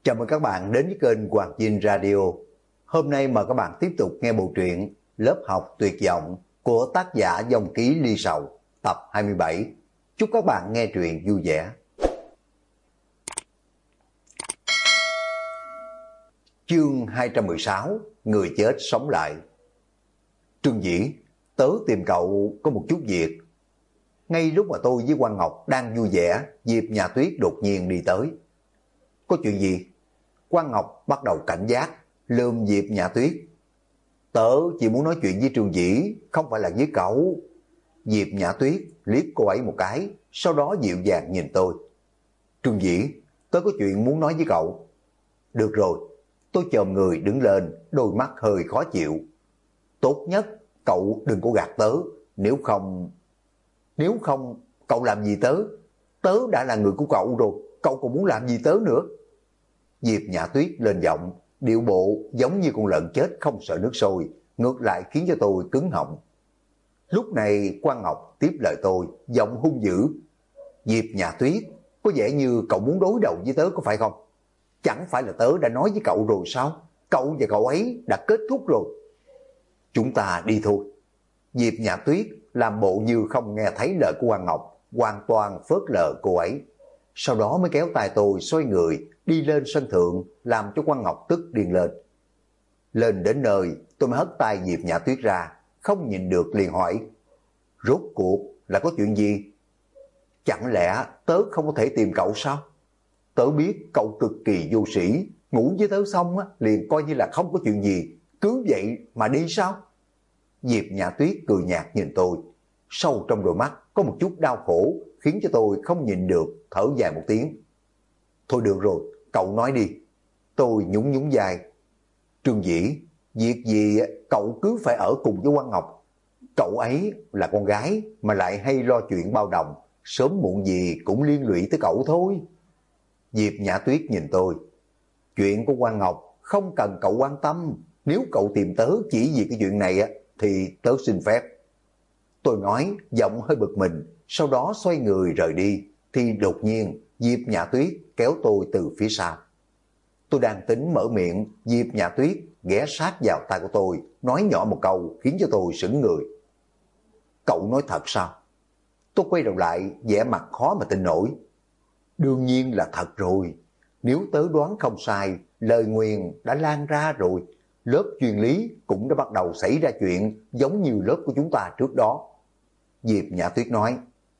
Chào mừng các bạn đến với kênh Hoàng Dinh Radio. Hôm nay mời các bạn tiếp tục nghe bộ truyện Lớp học tuyệt vọng của tác giả Dòng Ký Ly Sầu tập 27. Chúc các bạn nghe truyện vui vẻ. Chương 216, Người chết sống lại. Trương Dĩ, tớ tìm cậu có một chút việc. Ngay lúc mà tôi với Quang Ngọc đang vui vẻ, Diệp Nhà Tuyết đột nhiên đi tới. Có chuyện gì? Quang Ngọc bắt đầu cảnh giác, lườm Diệp Nhã Tuyết. Tớ chỉ muốn nói chuyện với Trương Dĩ, không phải là với cậu. Diệp Nhã Tuyết liếc cô ấy một cái, sau đó dịu dàng nhìn tôi. Trương Dĩ, tớ có chuyện muốn nói với cậu. Được rồi, tôi chồm người đứng lên, đôi mắt hơi khó chịu. Tốt nhất cậu đừng có gạt tớ, nếu không, cậu làm gì tớ? Tớ đã là người của cậu rồi, cậu còn muốn làm gì tớ nữa? Diệp Nhã Tuyết lên giọng, điệu bộ giống như con lợn chết không sợ nước sôi, ngược lại khiến cho tôi cứng họng. Lúc này Quang Ngọc tiếp lời tôi, giọng hung dữ. Diệp Nhã Tuyết, có vẻ như cậu muốn đối đầu với tớ có phải không? Chẳng phải là tớ đã nói với cậu rồi sao? Cậu và cậu ấy đã kết thúc rồi. Chúng ta đi thôi. Diệp Nhã Tuyết làm bộ như không nghe thấy lời của Quang Ngọc, hoàn toàn phớt lờ cô ấy. Sau đó mới kéo tay tôi xoay người, đi lên sân thượng, làm cho Quang Ngọc tức điên lên. Lên đến nơi, tôi mới hất tay Diệp Nhã Tuyết ra, không nhìn được liền hỏi. Rốt cuộc là có chuyện gì? Chẳng lẽ tớ không có thể tìm cậu sao? Tớ biết cậu cực kỳ vô sĩ, ngủ với tớ xong liền coi như là không có chuyện gì, cứ vậy mà đi sao? Diệp Nhã Tuyết cười nhạt nhìn tôi, sâu trong đôi mắt có một chút đau khổ, khiến cho tôi không nhìn được, thở dài một tiếng. Thôi được rồi, cậu nói đi. Tôi nhún nhún vai. Trương Dĩ, việc gì cậu cứ phải ở cùng với Quang Ngọc? Cậu ấy là con gái mà lại hay lo chuyện bao đồng, sớm muộn gì cũng liên lụy tới cậu thôi. Diệp Nhã Tuyết nhìn tôi. Chuyện của Quang Ngọc không cần cậu quan tâm, nếu cậu tìm tớ chỉ vì cái chuyện này thì tớ xin phép. Tôi nói giọng hơi bực mình, sau đó xoay người rời đi, thì đột nhiên Diệp Nhã Tuyết kéo tôi từ phía sau. Tôi đang tính mở miệng, Diệp Nhã Tuyết ghé sát vào tai của tôi, nói nhỏ một câu khiến cho tôi sững người. Cậu nói thật sao? Tôi quay đầu lại, vẻ mặt khó mà tin nổi. Đương nhiên là thật rồi. Nếu tớ đoán không sai, lời nguyền đã lan ra rồi. Lớp chuyên lý cũng đã bắt đầu xảy ra chuyện giống như lớp của chúng ta trước đó. Diệp Nhã Tuyết nói.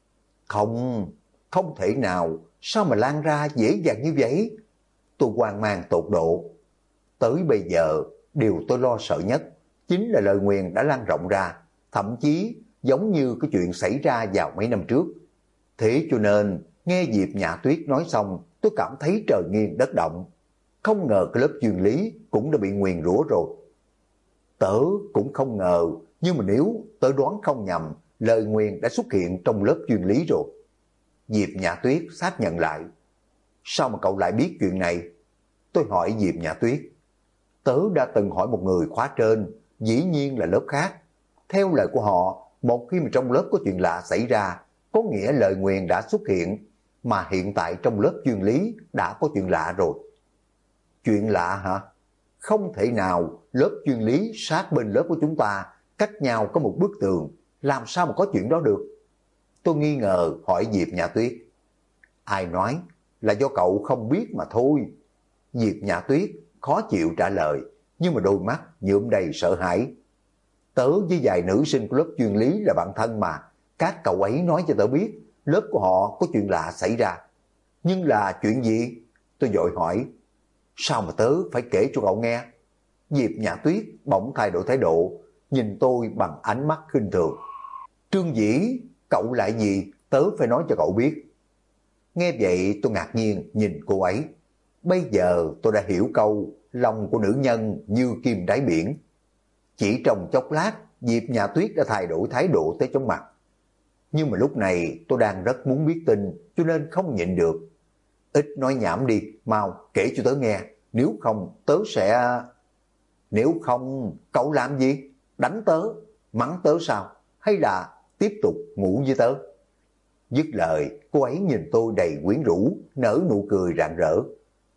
Không thể nào, sao mà lan ra dễ dàng như vậy? Tôi hoang mang tột độ. Tới bây giờ, điều tôi lo sợ nhất chính là lời nguyền đã lan rộng ra, thậm chí giống như cái chuyện xảy ra vào mấy năm trước. Thế cho nên, nghe Diệp Nhã Tuyết nói xong, tôi cảm thấy trời nghiêng đất động. Không ngờ cái lớp chuyên lý cũng đã bị nguyền rủa rồi. Tớ cũng không ngờ, nhưng mà nếu tớ đoán không nhầm, lời nguyền đã xuất hiện trong lớp chuyên lý rồi. Diệp Nhã Tuyết xác nhận lại. Sao mà cậu lại biết chuyện này? Tôi hỏi Diệp Nhã Tuyết. Tớ đã từng hỏi một người khóa trên, dĩ nhiên là lớp khác. Theo lời của họ, một khi mà trong lớp có chuyện lạ xảy ra, có nghĩa lời nguyền đã xuất hiện, mà hiện tại trong lớp chuyên lý đã có chuyện lạ rồi. Chuyện lạ hả? Không thể nào, lớp chuyên lý sát bên lớp của chúng ta, cách nhau có một bức tường, làm sao mà có chuyện đó được? Tôi nghi ngờ hỏi Diệp Nhã Tuyết. Ai nói? Là do cậu không biết mà thôi. Diệp Nhã Tuyết khó chịu trả lời, nhưng mà đôi mắt nhuộm đầy sợ hãi. Tớ với vài nữ sinh của lớp chuyên lý là bạn thân mà, các cậu ấy nói cho tớ biết lớp của họ có chuyện lạ xảy ra. Nhưng là chuyện gì? Tôi vội hỏi. Sao mà tớ phải kể cho cậu nghe? Diệp Nhã Tuyết bỗng thay đổi thái độ, nhìn tôi bằng ánh mắt khinh thường. Trương Dĩ, cậu lại gì? Tớ phải nói cho cậu biết. Nghe vậy tôi ngạc nhiên nhìn cô ấy. Bây giờ tôi đã hiểu câu lòng của nữ nhân như kim đáy biển. Chỉ trong chốc lát, Diệp Nhã Tuyết đã thay đổi thái độ tới chóng mặt. Nhưng mà lúc này tôi đang rất muốn biết tin, cho nên không nhịn được. Ít nói nhảm đi, mau kể cho tớ nghe, nếu không tớ sẽ... Nếu không, cậu làm gì? Đánh tớ? Mắng tớ sao? Hay là tiếp tục ngủ với tớ? Dứt lời, cô ấy nhìn tôi đầy quyến rũ, nở nụ cười rạng rỡ.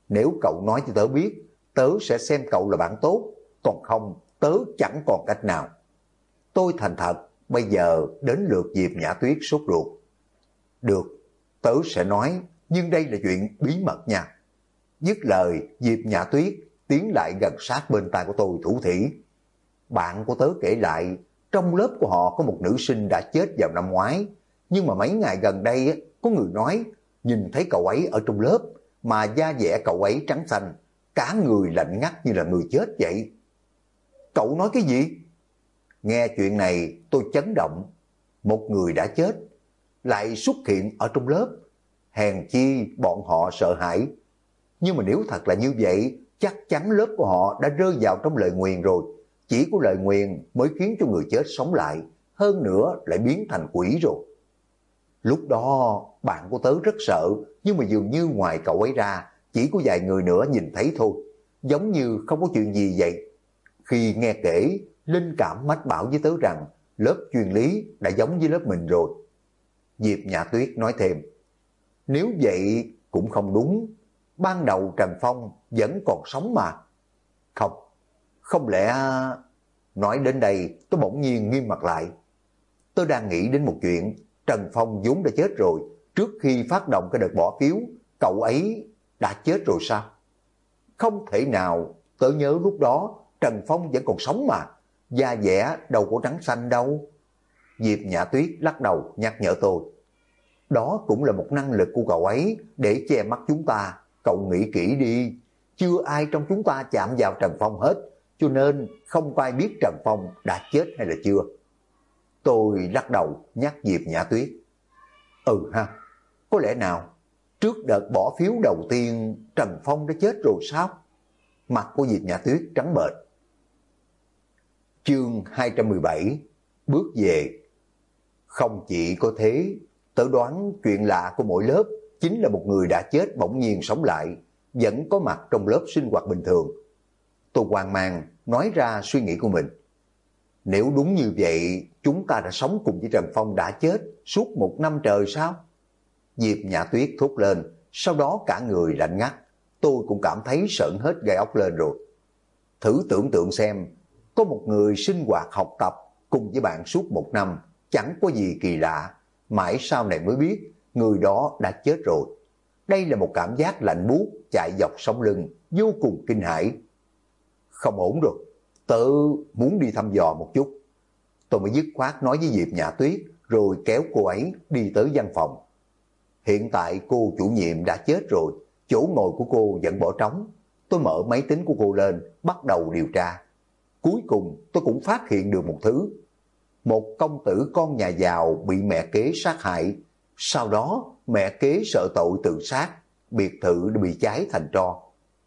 Nếu cậu nói cho tớ biết, tớ sẽ xem cậu là bạn tốt, còn không, tớ chẳng còn cách nào. Tôi thành thật, bây giờ đến lượt Diệp Nhã Tuyết sốt ruột. Được, tớ sẽ nói, nhưng đây là chuyện bí mật nha. Dứt lời, Diệp Nhã Tuyết tiến lại gần sát bên tai của tôi thủ thỉ. Bạn của tớ kể lại, trong lớp của họ có một nữ sinh đã chết vào năm ngoái, nhưng mà mấy ngày gần đây có người nói nhìn thấy cậu ấy ở trong lớp, mà da dẻ cậu ấy trắng xanh, cả người lạnh ngắt như là người chết vậy. Cậu nói cái gì? Nghe chuyện này tôi chấn động. Một người đã chết lại xuất hiện ở trong lớp, hèn chi bọn họ sợ hãi. Nhưng mà nếu thật là như vậy, chắc chắn lớp của họ đã rơi vào trong lời nguyền rồi. Chỉ có lời nguyền mới khiến cho người chết sống lại, hơn nữa lại biến thành quỷ rồi. Lúc đó bạn của tớ rất sợ, nhưng mà dường như ngoài cậu ấy ra, chỉ có vài người nữa nhìn thấy thôi, giống như không có chuyện gì vậy. Khi nghe kể, linh cảm mách bảo với tớ rằng lớp chuyên lý đã giống với lớp mình rồi. Diệp Nhã Tuyết nói thêm, nếu vậy cũng không đúng, ban đầu Trần Phong vẫn còn sống mà. Không, không lẽ... Nói đến đây tôi bỗng nhiên nghiêm mặt lại. Tôi đang nghĩ đến một chuyện, Trần Phong vốn đã chết rồi, trước khi phát động cái đợt bỏ phiếu, cậu ấy đã chết rồi sao? Không thể nào, tớ nhớ lúc đó Trần Phong vẫn còn sống mà, da dẻ đâu có trắng xanh đâu. Diệp Nhã Tuyết lắc đầu nhắc nhở tôi. Đó cũng là một năng lực của cậu ấy để che mắt chúng ta, cậu nghĩ kỹ đi. Chưa ai trong chúng ta chạm vào Trần Phong hết, cho nên không có ai biết Trần Phong đã chết hay là chưa. Tôi lắc đầu nhắc Diệp Nhã Tuyết. Ừ ha, có lẽ nào trước đợt bỏ phiếu đầu tiên Trần Phong đã chết rồi sao? Mặt của Diệp Nhã Tuyết trắng bệch. Chương 217, bước về. Không chỉ có thế, tớ đoán chuyện lạ của mỗi lớp chính là một người đã chết bỗng nhiên sống lại, vẫn có mặt trong lớp sinh hoạt bình thường. Tôi hoang mang nói ra suy nghĩ của mình. Nếu đúng như vậy, chúng ta đã sống cùng với Trần Phong đã chết suốt 1 năm trời sao? Diệp Nhã Tuyết thốt lên, sau đó cả người lạnh ngắt. Tôi cũng cảm thấy sợn hết gai ốc lên rồi. Thử tưởng tượng xem, có một người sinh hoạt học tập cùng với bạn suốt 1 năm, chẳng có gì kỳ lạ, mãi sau này mới biết người đó đã chết rồi. Đây là một cảm giác lạnh buốt chạy dọc sống lưng, vô cùng kinh hãi. Không ổn rồi, tớ muốn đi thăm dò một chút. Tôi mới dứt khoát nói với Diệp Nhã Tuyết, rồi kéo cô ấy đi tới văn phòng. Hiện tại cô chủ nhiệm đã chết rồi, chỗ ngồi của cô vẫn bỏ trống. Tôi mở máy tính của cô lên, bắt đầu điều tra. Cuối cùng tôi cũng phát hiện được một thứ. Một công tử con nhà giàu bị mẹ kế sát hại. Sau đó mẹ kế sợ tội tự sát, biệt thự đã bị cháy thành tro.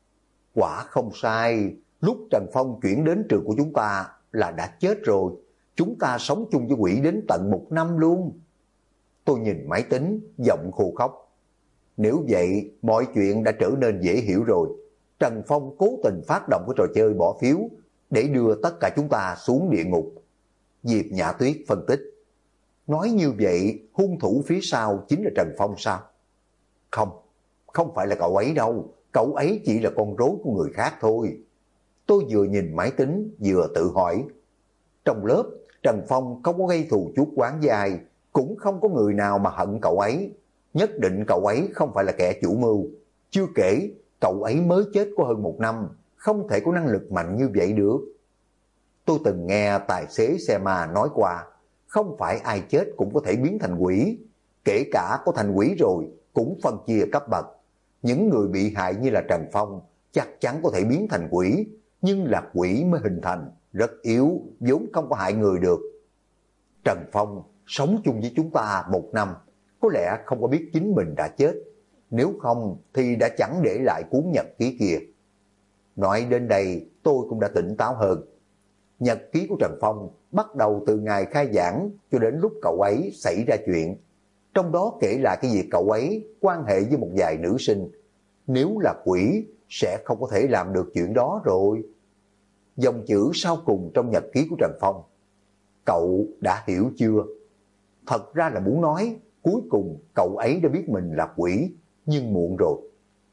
Quả không sai, lúc Trần Phong chuyển đến trường của chúng ta là đã chết rồi. Chúng ta sống chung với quỷ đến tận 1 năm luôn. Tôi nhìn máy tính, giọng khô khóc. Nếu vậy, mọi chuyện đã trở nên dễ hiểu rồi. Trần Phong cố tình phát động cái trò chơi bỏ phiếu để đưa tất cả chúng ta xuống địa ngục. Diệp Nhã Tuyết phân tích. Nói như vậy, hung thủ phía sau chính là Trần Phong sao? Không, không phải là cậu ấy đâu. Cậu ấy chỉ là con rối của người khác thôi. Tôi vừa nhìn máy tính, vừa tự hỏi. Trong lớp, Trần Phong không có gây thù chuốc oán với ai, cũng không có người nào mà hận cậu ấy. Nhất định cậu ấy không phải là kẻ chủ mưu. Chưa kể, cậu ấy mới chết có hơn 1 năm, không thể có năng lực mạnh như vậy được. Tôi từng nghe tài xế xe ma nói qua, không phải ai chết cũng có thể biến thành quỷ. Kể cả có thành quỷ rồi, cũng phân chia cấp bậc. Những người bị hại như là Trần Phong chắc chắn có thể biến thành quỷ, nhưng là quỷ mới hình thành, rất yếu, vốn không có hại người được. Trần Phong sống chung với chúng ta 1 năm, có lẽ không có biết chính mình đã chết. Nếu không thì đã chẳng để lại cuốn nhật ký kia. Nói đến đây tôi cũng đã tỉnh táo hơn. Nhật ký của Trần Phong bắt đầu từ ngày khai giảng cho đến lúc cậu ấy xảy ra chuyện. Trong đó kể lại cái việc cậu ấy quan hệ với một vài nữ sinh. Nếu là quỷ sẽ không có thể làm được chuyện đó rồi. Dòng chữ sau cùng trong nhật ký của Trần Phong. Cậu đã hiểu chưa? Thật ra là muốn nói cuối cùng cậu ấy đã biết mình là quỷ, nhưng muộn rồi.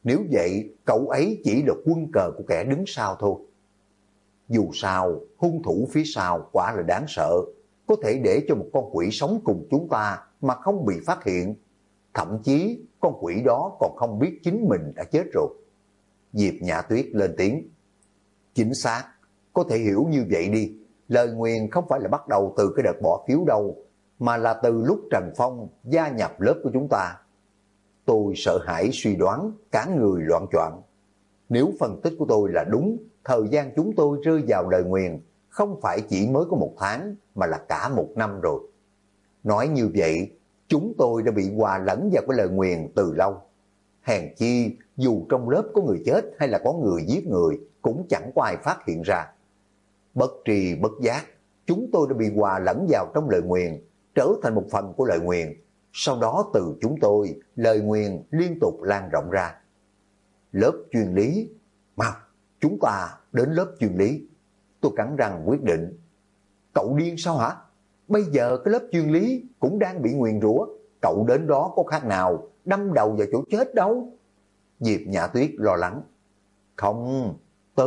Nếu vậy, cậu ấy chỉ là quân cờ của kẻ đứng sau thôi. Dù sao, hung thủ phía sau quả là đáng sợ, có thể để cho một con quỷ sống cùng chúng ta mà không bị phát hiện. Thậm chí, con quỷ đó còn không biết chính mình đã chết rồi. Diệp Nhã Tuyết lên tiếng. Chính xác, có thể hiểu như vậy đi. Lời nguyền không phải là bắt đầu từ cái đợt bỏ phiếu đâu, mà là từ lúc Trần Phong gia nhập lớp của chúng ta. Tôi sợ hãi suy đoán, cả người loạn choạng. Nếu phân tích của tôi là đúng, thời gian chúng tôi rơi vào lời nguyền không phải chỉ mới có 1 tháng, mà là cả 1 năm rồi. Nói như vậy, chúng tôi đã bị hòa lẫn vào cái lời nguyền từ lâu. Hèn chi, dù trong lớp có người chết hay là có người giết người, cũng chẳng có ai phát hiện ra. Bất tri bất giác, chúng tôi đã bị hòa lẫn vào trong lời nguyền, trở thành một phần của lời nguyền. Sau đó từ chúng tôi, lời nguyền liên tục lan rộng ra. Lớp chuyên lý, mau, chúng ta đến lớp chuyên lý. Tôi cắn răng quyết định. Cậu điên sao hả? Bây giờ cái lớp chuyên lý cũng đang bị nguyền rủa, cậu đến đó có khác nào đâm đầu vào chỗ chết đâu. Diệp Nhã Tuyết lo lắng. Không,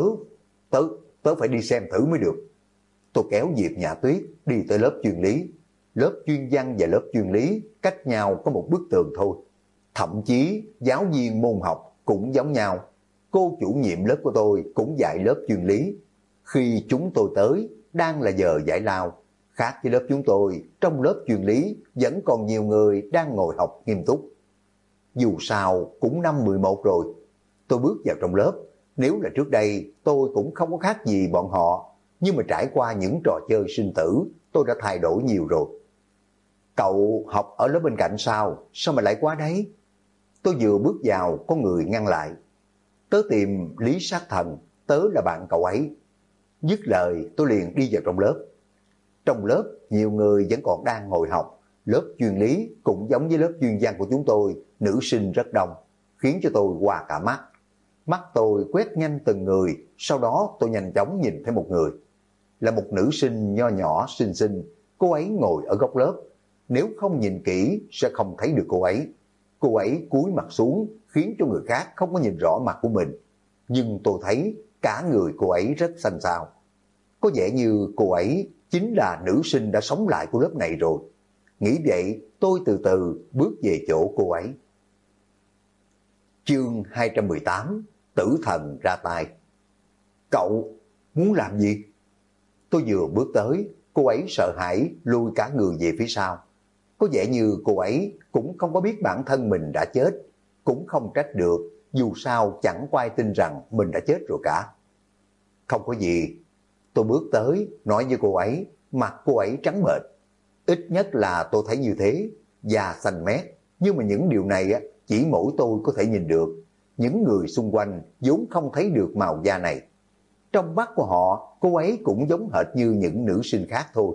tớ phải đi xem thử mới được. Tôi kéo Diệp Nhã Tuyết đi tới lớp chuyên lý. Lớp chuyên văn và lớp chuyên lý cách nhau có một bức tường thôi. Thậm chí giáo viên môn học cũng giống nhau. Cô chủ nhiệm lớp của tôi cũng dạy lớp chuyên lý. Khi chúng tôi tới, đang là giờ giải lao. Khác với lớp chúng tôi, trong lớp chuyên lý vẫn còn nhiều người đang ngồi học nghiêm túc. Dù sao cũng năm 11 rồi. Tôi bước vào trong lớp. Nếu là trước đây tôi cũng không có khác gì bọn họ. Nhưng mà trải qua những trò chơi sinh tử, tôi đã thay đổi nhiều rồi. Cậu học ở lớp bên cạnh sao? Sao mà lại qua đấy? Tôi vừa bước vào, có người ngăn lại. Tớ tìm Lý Sát Thần, tớ là bạn cậu ấy. Dứt lời tôi liền đi vào trong lớp. Trong lớp nhiều người vẫn còn đang ngồi học. Lớp chuyên lý cũng giống với lớp chuyên văn của chúng tôi, nữ sinh rất đông, khiến cho tôi hoa cả mắt. Mắt tôi quét nhanh từng người, sau đó tôi nhanh chóng nhìn thấy một người. Là một nữ sinh nho nhỏ xinh xinh, cô ấy ngồi ở góc lớp. Nếu không nhìn kỹ sẽ không thấy được cô ấy. Cô ấy cúi mặt xuống khiến cho người khác không có nhìn rõ mặt của mình. Nhưng tôi thấy cả người cô ấy rất xanh xao. Có vẻ như cô ấy chính là nữ sinh đã sống lại của lớp này rồi. Nghĩ vậy tôi từ từ bước về chỗ cô ấy. Chương 218, Tử Thần ra tay. Cậu muốn làm gì? Tôi vừa bước tới, cô ấy sợ hãi lùi cả người về phía sau. Có vẻ như cô ấy cũng không có biết bản thân mình đã chết, cũng không trách được, dù sao chẳng có ai tin rằng mình đã chết rồi cả. Không có gì. Tôi bước tới, nói với cô ấy, mặt cô ấy trắng bệch. Ít nhất là tôi thấy như thế, da xanh mét, nhưng mà những điều này chỉ mỗi tôi có thể nhìn được. Những người xung quanh vốn không thấy được màu da này. Trong mắt của họ, cô ấy cũng giống hệt như những nữ sinh khác thôi.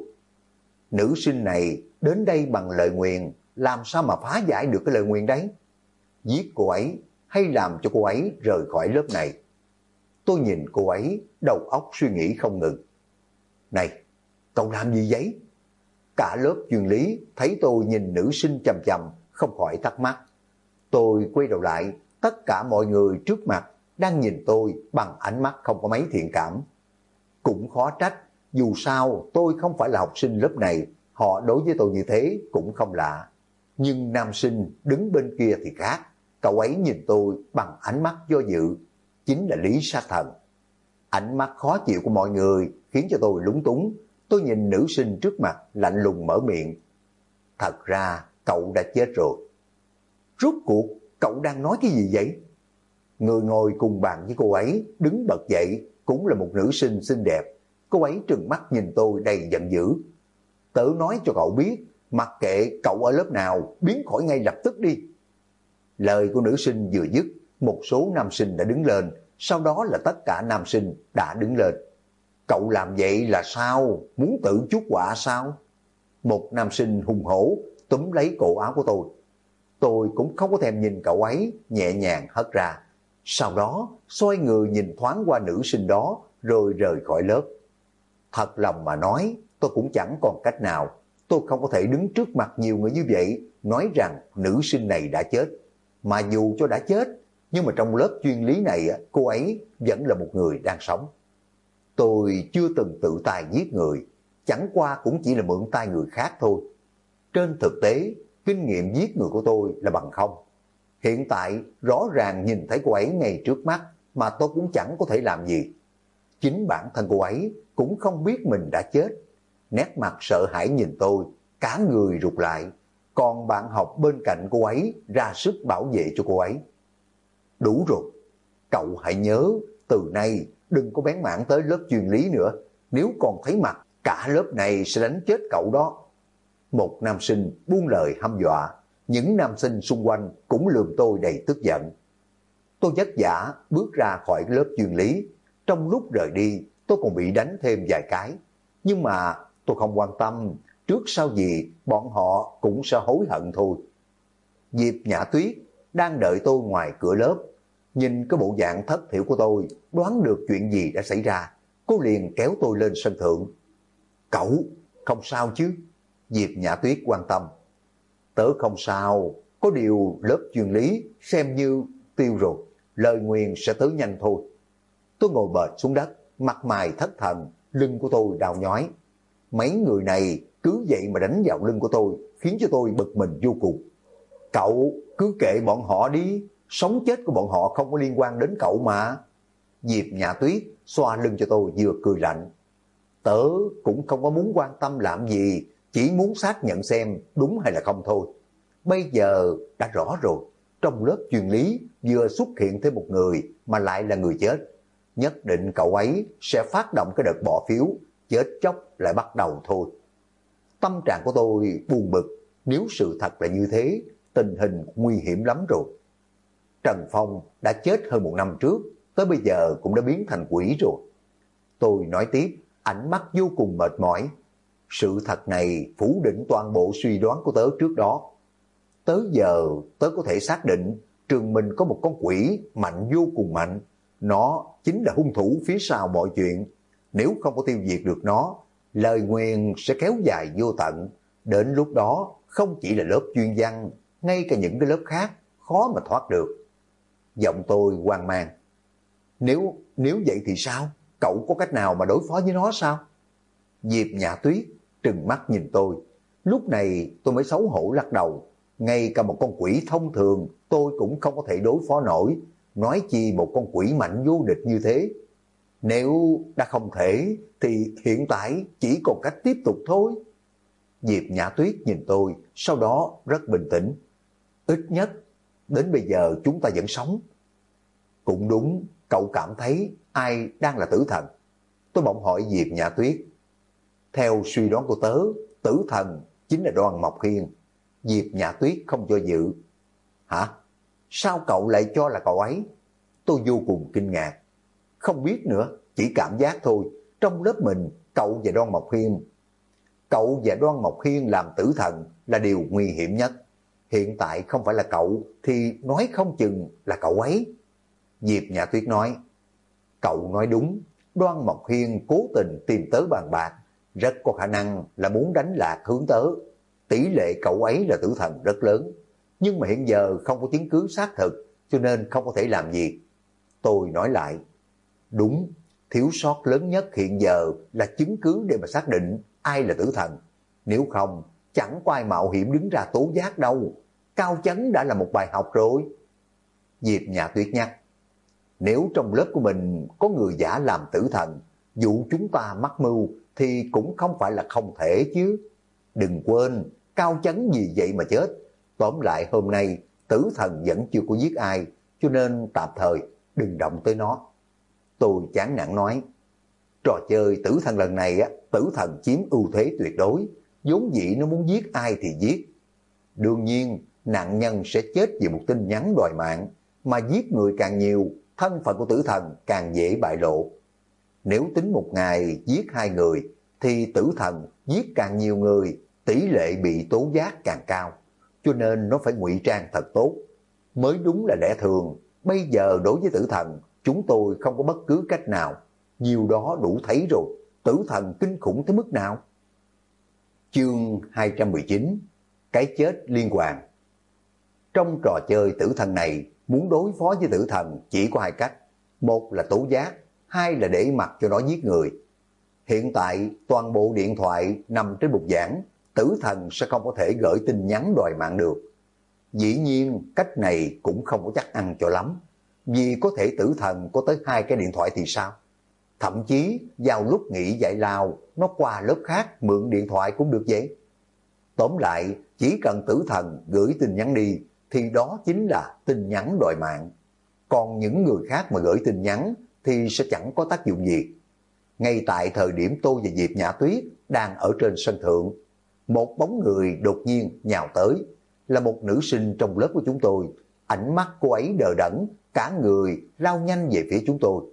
Nữ sinh này đến đây bằng lời nguyền, làm sao mà phá giải được cái lời nguyền đấy? Giết cô ấy hay làm cho cô ấy rời khỏi lớp này? Tôi nhìn cô ấy, đầu óc suy nghĩ không ngừng. Này, cậu làm gì vậy? Cả lớp chuyên lý thấy tôi nhìn nữ sinh chằm chằm, không khỏi thắc mắc. Tôi quay đầu lại, tất cả mọi người trước mặt đang nhìn tôi bằng ánh mắt không có mấy thiện cảm. Cũng khó trách, dù sao tôi không phải là học sinh lớp này, họ đối với tôi như thế cũng không lạ. Nhưng nam sinh đứng bên kia thì khác, cậu ấy nhìn tôi bằng ánh mắt do dự, chính là Lý Sát Thần. Ánh mắt khó chịu của mọi người khiến cho tôi lúng túng. Tôi nhìn nữ sinh trước mặt lạnh lùng mở miệng. Thật ra cậu đã chết rồi. Rốt cuộc cậu đang nói cái gì vậy? Người ngồi cùng bàn với cô ấy đứng bật dậy, cũng là một nữ sinh xinh đẹp. Cô ấy trừng mắt nhìn tôi đầy giận dữ. Tớ nói cho cậu biết, mặc kệ cậu ở lớp nào, biến khỏi ngay lập tức đi. Lời của nữ sinh vừa dứt, một số nam sinh đã đứng lên, sau đó là tất cả nam sinh đã đứng lên. Cậu làm vậy là sao? Muốn tự chuốc họa sao? Một nam sinh hùng hổ túm lấy cổ áo của tôi. Tôi cũng không có thèm nhìn cậu ấy, nhẹ nhàng hất ra. Sau đó xoay người nhìn thoáng qua nữ sinh đó rồi rời khỏi lớp. Thật lòng mà nói, tôi cũng chẳng còn cách nào. Tôi không có thể đứng trước mặt nhiều người như vậy nói rằng nữ sinh này đã chết. Mà dù cho đã chết, nhưng mà trong lớp chuyên lý này cô ấy vẫn là một người đang sống. Tôi chưa từng tự tay giết người, chẳng qua cũng chỉ là mượn tay người khác thôi. Trên thực tế, kinh nghiệm giết người của tôi là bằng không. Hiện tại rõ ràng nhìn thấy cô ấy ngay trước mắt mà tôi cũng chẳng có thể làm gì. Chính bản thân cô ấy cũng không biết mình đã chết. Nét mặt sợ hãi nhìn tôi, cả người rụt lại. Còn bạn học bên cạnh cô ấy ra sức bảo vệ cho cô ấy. Đủ rồi, cậu hãy nhớ, từ nay đừng có bén mảng tới lớp chuyên lý nữa. Nếu còn thấy mặt, cả lớp này sẽ đánh chết cậu đó. Một nam sinh buông lời hăm dọa. Những nam sinh xung quanh cũng lườm tôi đầy tức giận. Tôi vất vả bước ra khỏi lớp chuyên lý. Trong lúc rời đi, tôi còn bị đánh thêm vài cái. Nhưng mà tôi không quan tâm, trước sau gì bọn họ cũng sẽ hối hận thôi. Diệp Nhã Tuyết đang đợi tôi ngoài cửa lớp. Nhìn cái bộ dạng thất thiểu của tôi, đoán được chuyện gì đã xảy ra. Cô liền kéo tôi lên sân thượng. Cậu, không sao chứ? Diệp Nhã Tuyết quan tâm. Tớ không sao, có điều lớp chuyên lý xem như tiêu rồi, lời nguyền sẽ tới nhanh thôi. Tôi ngồi bệt xuống đất, mặt mày thất thần, lưng của tôi đau nhói. Mấy người này cứ vậy mà đánh vào lưng của tôi, khiến cho tôi bực mình vô cùng. Cậu cứ kệ bọn họ đi, sống chết của bọn họ không có liên quan đến cậu mà. Diệp Nhã Tuyết xoa lưng cho tôi vừa cười lạnh. Tớ cũng không có muốn quan tâm làm gì, chỉ muốn xác nhận xem đúng hay là không thôi. Bây giờ đã rõ rồi, trong lớp chuyên lý vừa xuất hiện thêm một người mà lại là người chết. Nhất định cậu ấy sẽ phát động cái đợt bỏ phiếu, chết chóc lại bắt đầu thôi. Tâm trạng của tôi buồn bực, nếu sự thật là như thế, tình hình nguy hiểm lắm rồi. Trần Phong đã chết hơn một năm trước, tới bây giờ cũng đã biến thành quỷ rồi. Tôi nói tiếp, ánh mắt vô cùng mệt mỏi. Sự thật này phủ định toàn bộ suy đoán của tớ trước đó. Tới giờ tớ có thể xác định trường mình có một con quỷ mạnh vô cùng mạnh. Nó chính là hung thủ phía sau mọi chuyện. Nếu không có tiêu diệt được nó, lời nguyền sẽ kéo dài vô tận. Đến lúc đó không chỉ là lớp chuyên văn, ngay cả những cái lớp khác khó mà thoát được. Giọng tôi hoang mang. Nếu vậy thì sao? Cậu có cách nào mà đối phó với nó sao? Diệp Nhã Tuyết trừng mắt nhìn tôi. Lúc này tôi mới xấu hổ lắc đầu. Ngay cả một con quỷ thông thường tôi cũng không có thể đối phó nổi. Nói chi một con quỷ mạnh vô địch như thế. Nếu đã không thể thì hiện tại chỉ còn cách tiếp tục thôi. Diệp Nhã Tuyết nhìn tôi, sau đó rất bình tĩnh. Ít nhất đến bây giờ chúng ta vẫn sống. Cũng đúng, cậu cảm thấy ai đang là tử thần? Tôi bỗng hỏi Diệp Nhã Tuyết. Theo suy đoán của tớ, tử thần chính là Đoan Mộc Hiên. Diệp Nhã Tuyết không cho dự. Hả? Sao cậu lại cho là cậu ấy? Tôi vô cùng kinh ngạc. Không biết nữa, chỉ cảm giác thôi. Trong lớp mình, cậu và Đoan Mộc Hiên. Cậu và Đoan Mộc Hiên làm tử thần là điều nguy hiểm nhất. Hiện tại không phải là cậu, thì nói không chừng là cậu ấy. Diệp Nhã Tuyết nói. Cậu nói đúng, Đoan Mộc Hiên cố tình tìm tớ bàn bạc. Rất có khả năng là muốn đánh lạc hướng tớ. Tỷ lệ cậu ấy là tử thần rất lớn. Nhưng mà hiện giờ không có chứng cứ xác thực, cho nên không có thể làm gì. Tôi nói lại. Đúng, thiếu sót lớn nhất hiện giờ là chứng cứ để mà xác định ai là tử thần. Nếu không, chẳng có ai mạo hiểm đứng ra tố giác đâu. Cao chấn đã là một bài học rồi. Diệp Nhã Tuyết nhắc. Nếu trong lớp của mình có người giả làm tử thần, dụ chúng ta mắc mưu thì cũng không phải là không thể chứ. Đừng quên, Cao chấn vì vậy mà chết. Tóm lại hôm nay, tử thần vẫn chưa có giết ai, cho nên tạm thời đừng động tới nó. Tôi chán nản nói. Trò chơi tử thần lần này, tử thần chiếm ưu thế tuyệt đối. Vốn dĩ nó muốn giết ai thì giết. Đương nhiên, nạn nhân sẽ chết vì một tin nhắn đòi mạng. Mà giết người càng nhiều, thân phận của tử thần càng dễ bại lộ. Nếu tính một ngày giết 2 người, thì tử thần giết càng nhiều người, tỷ lệ bị tố giác càng cao. Cho nên nó phải ngụy trang thật tốt. Mới đúng là lẽ thường. Bây giờ đối với tử thần, chúng tôi không có bất cứ cách nào. Nhiều đó đủ thấy rồi. Tử thần kinh khủng tới mức nào? Chương 219. Cái chết liên hoàn. Trong trò chơi tử thần này, muốn đối phó với tử thần chỉ có hai cách, một là tố giác, hai là để mặc cho nó giết người. Hiện tại toàn bộ điện thoại nằm trên bục giảng, tử thần sẽ không có thể gửi tin nhắn đòi mạng được. Dĩ nhiên cách này cũng không có chắc ăn cho lắm, vì có thể tử thần có tới hai cái điện thoại thì sao? Thậm chí vào lúc nghỉ giải lao, nó qua lớp khác mượn điện thoại cũng được vậy. Tóm lại, chỉ cần tử thần gửi tin nhắn đi, thì đó chính là tin nhắn đòi mạng. Còn những người khác mà gửi tin nhắn thì sẽ chẳng có tác dụng gì. Ngay tại thời điểm tôi và Diệp Nhã Tuyết đang ở trên sân thượng, một bóng người đột nhiên nhào tới, là một nữ sinh trong lớp của chúng tôi. Ánh mắt cô ấy đờ đẫn, cả người lao nhanh về phía chúng tôi.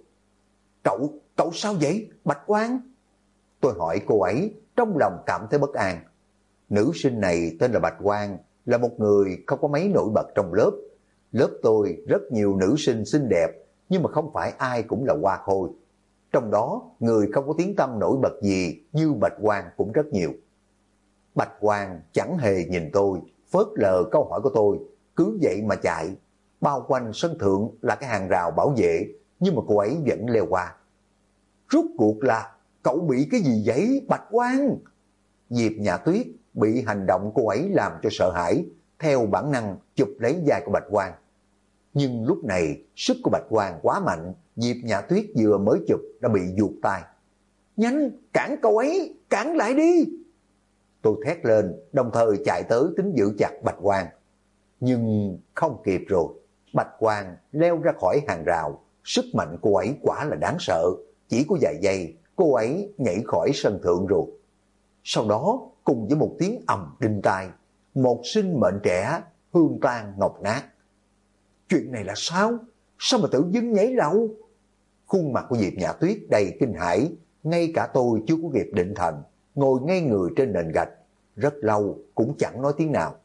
Cậu sao vậy, Bạch Quang? Tôi hỏi cô ấy, trong lòng cảm thấy bất an. Nữ sinh này tên là Bạch Quang, là một người không có mấy nổi bật trong lớp. Lớp tôi rất nhiều nữ sinh xinh đẹp, nhưng mà không phải ai cũng là hoa khôi. Trong đó, người không có tiếng tăm nổi bật gì như Bạch Quang cũng rất nhiều. Bạch Quang chẳng hề nhìn tôi, phớt lờ câu hỏi của tôi, cứ vậy mà chạy. Bao quanh sân thượng là cái hàng rào bảo vệ, nhưng mà cô ấy vẫn leo qua. Rốt cuộc là cậu bị cái gì vậy, Bạch Quang? Diệp Nhã Tuyết bị hành động cô ấy làm cho sợ hãi, theo bản năng chụp lấy vai của Bạch Quang. Nhưng lúc này sức của Bạch Quang quá mạnh, Diệp Nhã Tuyết vừa mới chụp đã bị vuột tay. Nhanh, cản cậu ấy, cản lại đi! Tôi thét lên, đồng thời chạy tới tính giữ chặt Bạch Quang. Nhưng không kịp rồi, Bạch Quang leo ra khỏi hàng rào, sức mạnh cô ấy quả là đáng sợ, chỉ có vài giây cô ấy nhảy khỏi sân thượng rồi. Sau đó cùng với một tiếng ầm đinh tai, một sinh mệnh trẻ hương tan ngọc nát. Chuyện này là sao? Sao mà tự dưng nhảy lầu? Khuôn mặt của Diệp Nhã Tuyết đầy kinh hãi, ngay cả tôi chưa có kịp định thần, ngồi ngay người trên nền gạch, rất lâu cũng chẳng nói tiếng nào.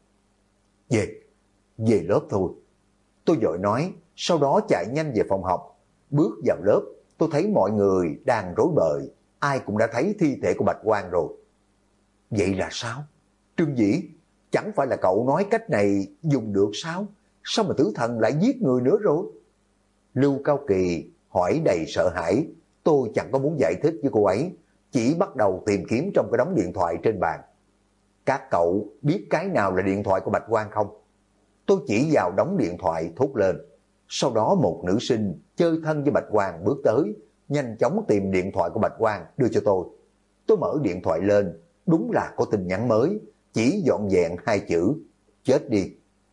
Về lớp thôi. Tôi vội nói, sau đó chạy nhanh về phòng học. Bước vào lớp, tôi thấy mọi người đang rối bời, ai cũng đã thấy thi thể của Bạch Quang rồi. Vậy là sao? Trương Dĩ, chẳng phải là cậu nói cách này dùng được sao? Sao mà tử thần lại giết người nữa rồi? Lưu Cao Kỳ hỏi đầy sợ hãi, tôi chẳng có muốn giải thích với cô ấy, chỉ bắt đầu tìm kiếm trong cái đống điện thoại trên bàn. Các cậu biết cái nào là điện thoại của Bạch Quang không? Tôi chỉ vào đống điện thoại thốt lên. Sau đó một nữ sinh chơi thân với Bạch Quang bước tới, nhanh chóng tìm điện thoại của Bạch Quang đưa cho tôi. Tôi mở điện thoại lên, đúng là có tin nhắn mới, chỉ dọn dẹn hai chữ, chết đi.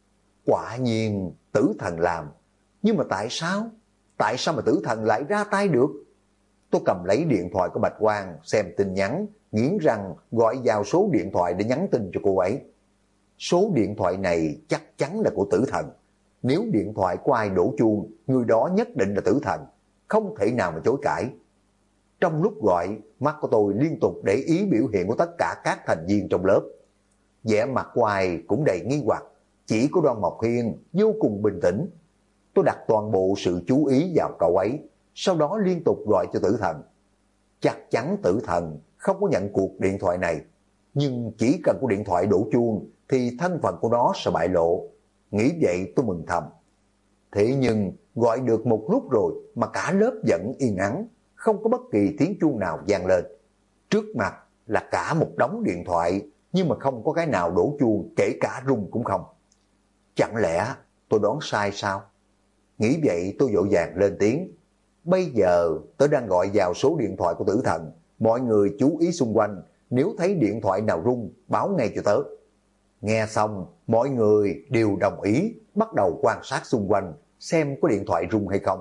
Quả nhiên tử thần làm, nhưng mà tại sao? Tại sao mà tử thần lại ra tay được? Tôi cầm lấy điện thoại của Bạch Quang xem tin nhắn, nghiến răng gọi vào số điện thoại để nhắn tin cho cô ấy. Số điện thoại này chắc chắn là của tử thần. Nếu điện thoại của ai đổ chuông, người đó nhất định là tử thần, không thể nào mà chối cãi. Trong lúc gọi, mắt của tôi liên tục để ý biểu hiện của tất cả các thành viên trong lớp. Vẻ mặt của ai cũng đầy nghi hoặc, chỉ có Đoan Mộc Hiên vô cùng bình tĩnh. Tôi đặt toàn bộ sự chú ý vào cậu ấy, sau đó liên tục gọi cho tử thần. Chắc chắn tử thần không có nhận cuộc điện thoại này, nhưng chỉ cần có điện thoại đổ chuông thì thân phận của nó sẽ bại lộ. Nghĩ vậy tôi mừng thầm. Thế nhưng gọi được một lúc rồi mà cả lớp vẫn yên ắng, không có bất kỳ tiếng chuông nào vang lên. Trước mặt là cả một đống điện thoại, nhưng mà không có cái nào đổ chuông, kể cả rung cũng không. Chẳng lẽ tôi đoán sai sao? Nghĩ vậy tôi vội vàng lên tiếng. Bây giờ tôi đang gọi vào số điện thoại của tử thần, mọi người chú ý xung quanh, nếu thấy điện thoại nào rung, báo ngay cho tớ. Nghe xong, mọi người đều đồng ý, bắt đầu quan sát xung quanh, xem có điện thoại rung hay không.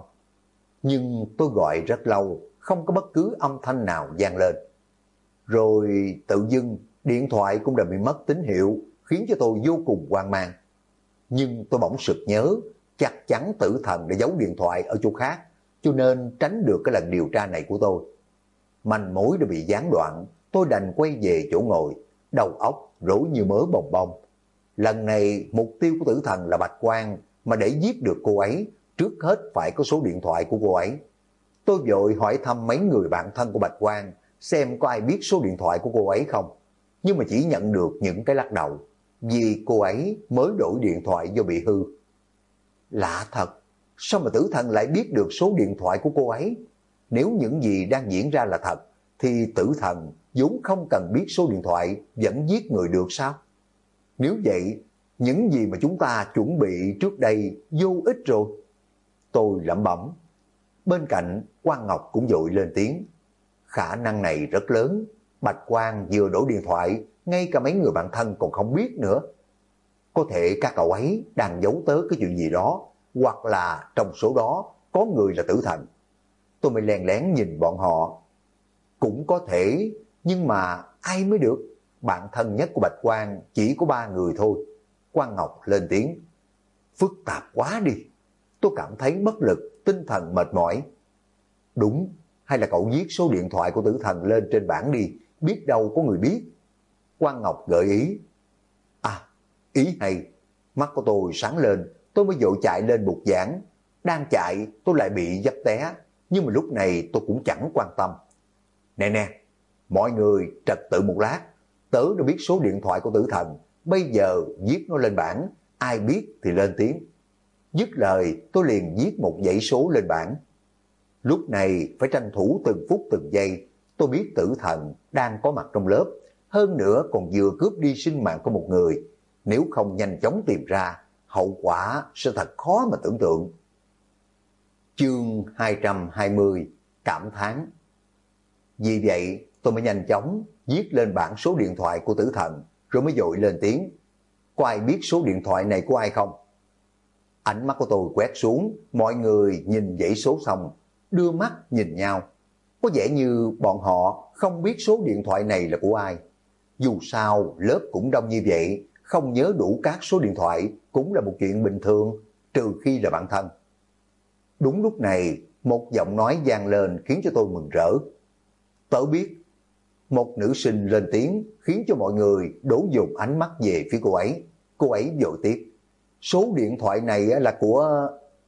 Nhưng tôi gọi rất lâu, không có bất cứ âm thanh nào vang lên. Rồi tự dưng, điện thoại cũng đã bị mất tín hiệu, khiến cho tôi vô cùng hoang mang. Nhưng tôi bỗng sực nhớ, chắc chắn tử thần đã giấu điện thoại ở chỗ khác, cho nên tránh được cái lần điều tra này của tôi. Manh mối đã bị gián đoạn, tôi đành quay về chỗ ngồi, đầu óc rối như mớ bồng bông. Lần này mục tiêu của tử thần là Bạch Quang, mà để giết được cô ấy, trước hết phải có số điện thoại của cô ấy. Tôi vội hỏi thăm mấy người bạn thân của Bạch Quang, xem có ai biết số điện thoại của cô ấy không. Nhưng mà chỉ nhận được những cái lắc đầu, vì cô ấy mới đổi điện thoại do bị hư. Lạ thật, sao mà tử thần lại biết được số điện thoại của cô ấy? Nếu những gì đang diễn ra là thật, thì tử thần vốn không cần biết số điện thoại vẫn giết người được sao? Nếu vậy, những gì mà chúng ta chuẩn bị trước đây vô ích rồi. Tôi lẩm bẩm. Bên cạnh, Quang Ngọc cũng vội lên tiếng. Khả năng này rất lớn, Bạch Quang vừa đổ điện thoại, ngay cả mấy người bạn thân còn không biết nữa. Có thể các cậu ấy đang giấu tớ cái chuyện gì đó, hoặc là trong số đó có người là tử thần. Tôi mới lén lén nhìn bọn họ. Cũng có thể, nhưng mà ai mới được? Bạn thân nhất của Bạch Quang chỉ có 3 người thôi. Quang Ngọc lên tiếng. Phức tạp quá đi. Tôi cảm thấy bất lực, tinh thần mệt mỏi. Đúng, hay là cậu viết số điện thoại của tử thần lên trên bảng đi, biết đâu có người biết. Quang Ngọc gợi ý. À, ý hay. Mắt của tôi sáng lên, tôi mới vội chạy lên bục giảng. Đang chạy, tôi lại bị dấp té, nhưng mà lúc này tôi cũng chẳng quan tâm. Nè nè, mọi người trật tự một lát, tớ đã biết số điện thoại của tử thần, bây giờ viết nó lên bảng, ai biết thì lên tiếng. Dứt lời, tôi liền viết một dãy số lên bảng. Lúc này phải tranh thủ từng phút từng giây, tôi biết tử thần đang có mặt trong lớp, hơn nữa còn vừa cướp đi sinh mạng của một người. Nếu không nhanh chóng tìm ra, hậu quả sẽ thật khó mà tưởng tượng. Chương 220, cảm thán. Vì vậy, tôi mới nhanh chóng viết lên bảng số điện thoại của tử thần, rồi mới vội lên tiếng. Có ai biết số điện thoại này của ai không? Ánh mắt của tôi quét xuống, mọi người nhìn dãy số xong, đưa mắt nhìn nhau. Có vẻ như bọn họ không biết số điện thoại này là của ai. Dù sao, lớp cũng đông như vậy, không nhớ đủ các số điện thoại cũng là một chuyện bình thường, trừ khi là bạn thân. Đúng lúc này, một giọng nói vang lên khiến cho tôi mừng rỡ. Tớ biết. Một nữ sinh lên tiếng khiến cho mọi người đổ dồn ánh mắt về phía cô ấy. Cô ấy vội tiếp. Số điện thoại này là của...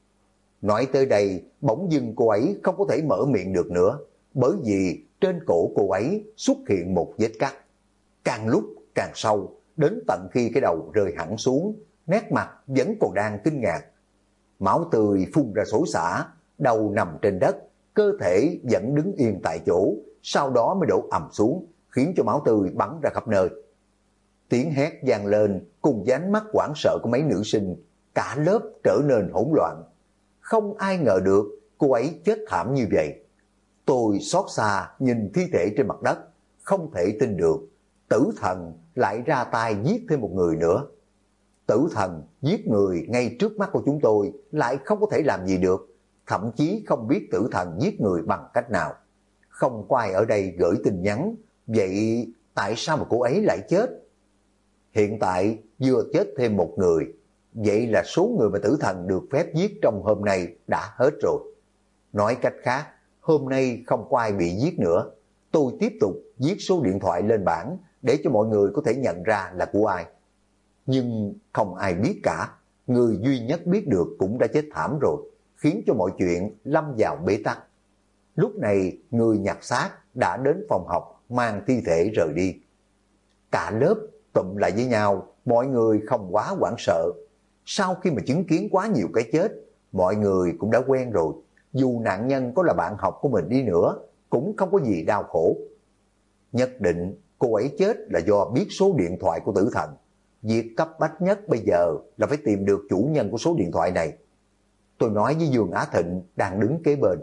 Nói tới đây, bỗng dưng cô ấy không có thể mở miệng được nữa, bởi vì trên cổ cô ấy xuất hiện một vết cắt. Càng lúc càng sâu, đến tận khi cái đầu rơi hẳn xuống, nét mặt vẫn còn đang kinh ngạc. Máu tươi phun ra xối xả, đầu nằm trên đất, cơ thể vẫn đứng yên tại chỗ, sau đó mới đổ ầm xuống, khiến cho máu tươi bắn ra khắp nơi. Tiếng hét vang lên cùng với ánh mắt hoảng sợ của mấy nữ sinh, cả lớp trở nên hỗn loạn. Không ai ngờ được cô ấy chết thảm như vậy. Tôi xót xa nhìn thi thể trên mặt đất, không thể tin được, tử thần lại ra tay giết thêm một người nữa. Tử thần giết người ngay trước mắt của chúng tôi lại không có thể làm gì được, thậm chí không biết tử thần giết người bằng cách nào. Không có ai ở đây gửi tin nhắn, vậy tại sao mà cô ấy lại chết? Hiện tại vừa chết thêm một người, vậy là số người mà tử thần được phép giết trong hôm nay đã hết rồi. Nói cách khác, hôm nay không có ai bị giết nữa. Tôi tiếp tục viết số điện thoại lên bảng để cho mọi người có thể nhận ra là của ai. Nhưng không ai biết cả, người duy nhất biết được cũng đã chết thảm rồi, khiến cho mọi chuyện lâm vào bế tắc. Lúc này người nhặt xác đã đến phòng học mang thi thể rời đi. Cả lớp tụm lại với nhau, mọi người không quá hoảng sợ. Sau khi mà chứng kiến quá nhiều cái chết, mọi người cũng đã quen rồi. Dù nạn nhân có là bạn học của mình đi nữa, cũng không có gì đau khổ. Nhất định cô ấy chết là do biết số điện thoại của tử thần. Việc cấp bách nhất bây giờ là phải tìm được chủ nhân của số điện thoại này. Tôi nói với Dương Á Thịnh đang đứng kế bên.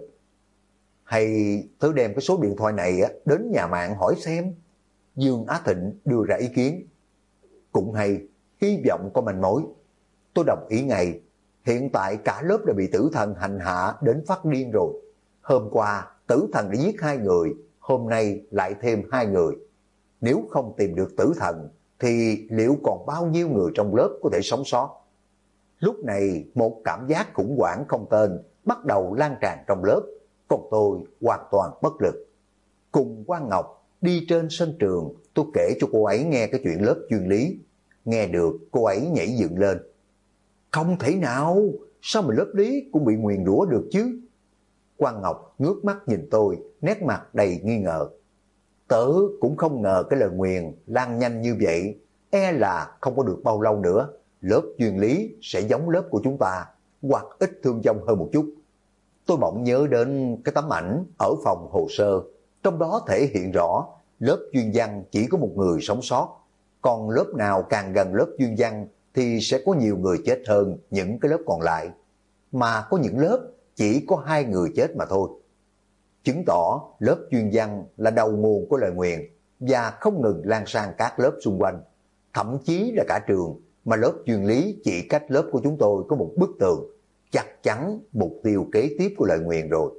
Hay thử đem cái số điện thoại này đến nhà mạng hỏi xem. Dương Á Thịnh đưa ra ý kiến. Cũng hay, hy vọng có manh mối. Tôi đồng ý ngay. Hiện tại cả lớp đã bị tử thần hành hạ đến phát điên rồi. Hôm qua tử thần đã giết 2 người, hôm nay lại thêm 2 người. Nếu không tìm được tử thần thì liệu còn bao nhiêu người trong lớp có thể sống sót? Lúc này một cảm giác khủng hoảng không tên bắt đầu lan tràn trong lớp, còn tôi hoàn toàn bất lực. Cùng Quang Ngọc đi trên sân trường, tôi kể cho cô ấy nghe cái chuyện lớp chuyên lý. Nghe được cô ấy nhảy dựng lên. Không thể nào, sao mà lớp lý cũng bị nguyền rủa được chứ? Quang Ngọc ngước mắt nhìn tôi, nét mặt đầy nghi ngờ. Tớ cũng không ngờ cái lời nguyền lan nhanh như vậy, e là không có được bao lâu nữa, lớp chuyên lý sẽ giống lớp của chúng ta. hoặc ít thương vong hơn một chút. Tôi bỗng nhớ đến cái tấm ảnh ở phòng hồ sơ, trong đó thể hiện rõ lớp chuyên văn chỉ có một người sống sót, còn lớp nào càng gần lớp chuyên văn thì sẽ có nhiều người chết hơn những cái lớp còn lại, mà có những lớp chỉ có 2 người chết mà thôi. Chứng tỏ lớp chuyên văn là đầu nguồn của lời nguyền và không ngừng lan sang các lớp xung quanh, thậm chí là cả trường, mà lớp chuyên lý chỉ cách lớp của chúng tôi có một bức tường, chắc chắn mục tiêu kế tiếp của lời nguyền rồi.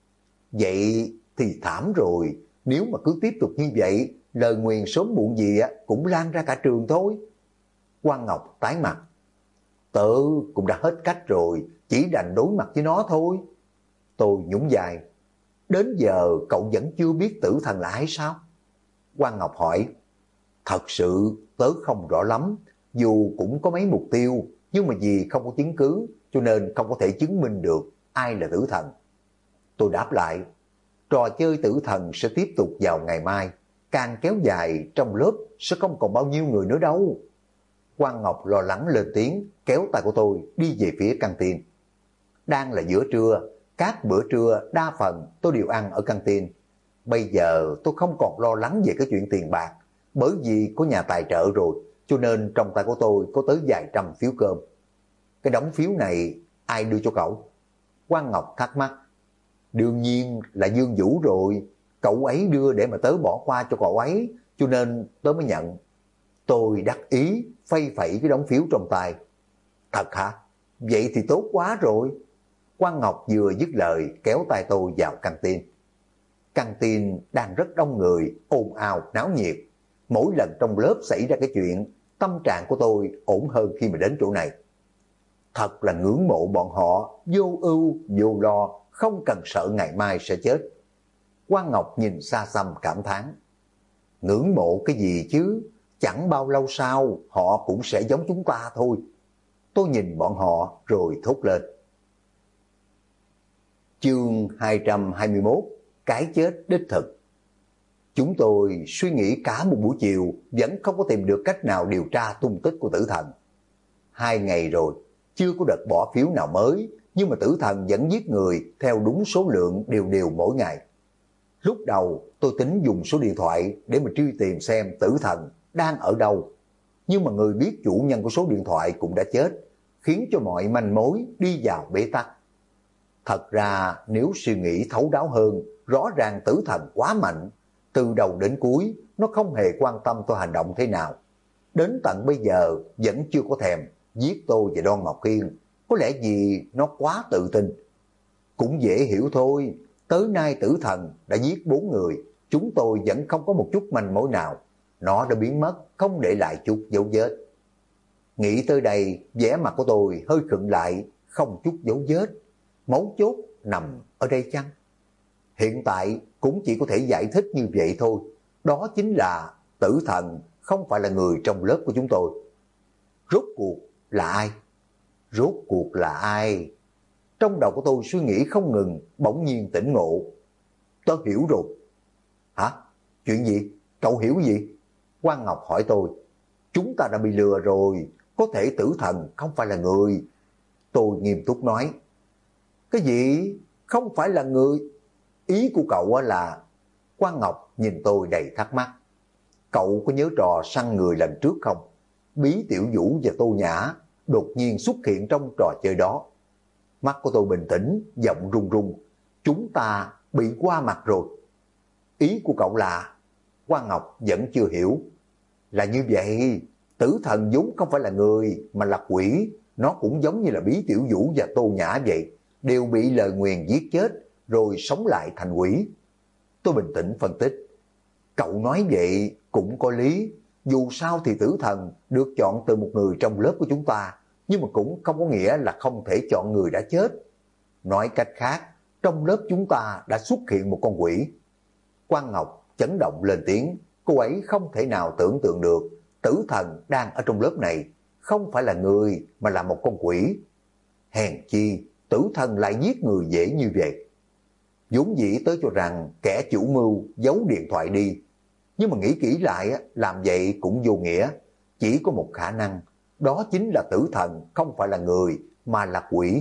Vậy thì thảm rồi, nếu mà cứ tiếp tục như vậy, lời nguyền sớm muộn gì cũng lan ra cả trường thôi. Quang Ngọc tái mặt. Tớ cũng đã hết cách rồi, chỉ đành đối mặt với nó thôi. Tôi nhún vai. Đến giờ cậu vẫn chưa biết tử thần là ai sao? Quang Ngọc hỏi. Thật sự tớ không rõ lắm, dù cũng có mấy mục tiêu, nhưng mà vì không có chứng cứ, cho nên không có thể chứng minh được ai là tử thần. Tôi đáp lại. Trò chơi tử thần sẽ tiếp tục vào ngày mai, càng kéo dài trong lớp sẽ không còn bao nhiêu người nữa đâu. Quang Ngọc lo lắng lên tiếng, kéo tay của tôi đi về phía căng tin. Đang là giữa trưa, các bữa trưa đa phần tôi đều ăn ở căng tin. Bây giờ tôi không còn lo lắng về cái chuyện tiền bạc, bởi vì có nhà tài trợ rồi, cho nên trong tay của tôi có tới vài trăm phiếu cơm. Cái đống phiếu này ai đưa cho cậu? Quang Ngọc thắc mắc. Đương nhiên là Dương Vũ rồi, cậu ấy đưa để mà tớ bỏ qua cho cậu ấy, cho nên tớ mới nhận. Tôi đắc ý phay phẩy cái đống phiếu trong tay. Thật hả? Vậy thì tốt quá rồi. Quang Ngọc vừa dứt lời kéo tay tôi vào căng tin. Căng tin đang rất đông người, ồn ào náo nhiệt. Mỗi lần trong lớp xảy ra cái chuyện, tâm trạng của tôi ổn hơn khi mà đến chỗ này. Thật là ngưỡng mộ bọn họ, vô ưu, vô lo, không cần sợ ngày mai sẽ chết. Quang Ngọc nhìn xa xăm cảm thán. Ngưỡng mộ cái gì chứ, chẳng bao lâu sau họ cũng sẽ giống chúng ta thôi. Tôi nhìn bọn họ rồi thốt lên. Chương 221, cái chết đích thực. Chúng tôi suy nghĩ cả một buổi chiều vẫn không có tìm được cách nào điều tra tung tích của tử thần. 2 ngày rồi, chưa có đợt bỏ phiếu nào mới, nhưng mà tử thần vẫn giết người theo đúng số lượng đều đều mỗi ngày. Lúc đầu tôi tính dùng số điện thoại để mà truy tìm xem tử thần đang ở đâu, nhưng mà người biết chủ nhân của số điện thoại cũng đã chết, khiến cho mọi manh mối đi vào bế tắc. Thật ra nếu suy nghĩ thấu đáo hơn, rõ ràng tử thần quá mạnh, từ đầu đến cuối nó không hề quan tâm tôi hành động thế nào. Đến tận bây giờ vẫn chưa có thèm giết tôi và Đoan Mộc Khiên, có lẽ vì nó quá tự tin. Cũng dễ hiểu thôi, tới nay tử thần đã giết 4 người, chúng tôi vẫn không có một chút manh mối nào. Nó đã biến mất, không để lại chút dấu vết. Nghĩ tới đây, vẻ mặt của tôi hơi khựng lại, không chút dấu vết. Mấu chốt nằm ở đây chăng? Hiện tại cũng chỉ có thể giải thích như vậy thôi. Đó chính là tử thần không phải là người trong lớp của chúng tôi. Rốt cuộc là ai? Rốt cuộc là ai? Trong đầu của tôi suy nghĩ không ngừng, bỗng nhiên tỉnh ngộ. Tớ hiểu rồi. Hả? Chuyện gì? Cậu hiểu gì? Quang Ngọc hỏi tôi. Chúng ta đã bị lừa rồi, có thể tử thần không phải là người. Tôi nghiêm túc nói. Cái gì? Không phải là người? Ý của cậu là... Quang Ngọc nhìn tôi đầy thắc mắc. Cậu có nhớ trò săn người lần trước không? Bí Tiểu Vũ và Tô Nhã đột nhiên xuất hiện trong trò chơi đó. Mắt của tôi bình tĩnh, giọng run run. Chúng ta bị qua mặt rồi. Ý của cậu là... Quang Ngọc vẫn chưa hiểu. Là như vậy, tử thần vốn không phải là người mà là quỷ. Nó cũng giống như là Bí Tiểu Vũ và Tô Nhã vậy, đều bị lời nguyền giết chết rồi sống lại thành quỷ. Tôi bình tĩnh phân tích. Cậu nói vậy cũng có lý. Dù sao thì tử thần được chọn từ một người trong lớp của chúng ta, nhưng mà cũng không có nghĩa là không thể chọn người đã chết. Nói cách khác, trong lớp chúng ta đã xuất hiện một con quỷ. Quang Ngọc chấn động lên tiếng. Cô ấy không thể nào tưởng tượng được tử thần đang ở trong lớp này không phải là người mà là một con quỷ. Hèn chi tử thần lại giết người dễ như vậy. Vốn dĩ tới cho rằng kẻ chủ mưu giấu điện thoại đi, nhưng mà nghĩ kỹ lại làm vậy cũng vô nghĩa. Chỉ có một khả năng, đó chính là tử thần không phải là người mà là quỷ.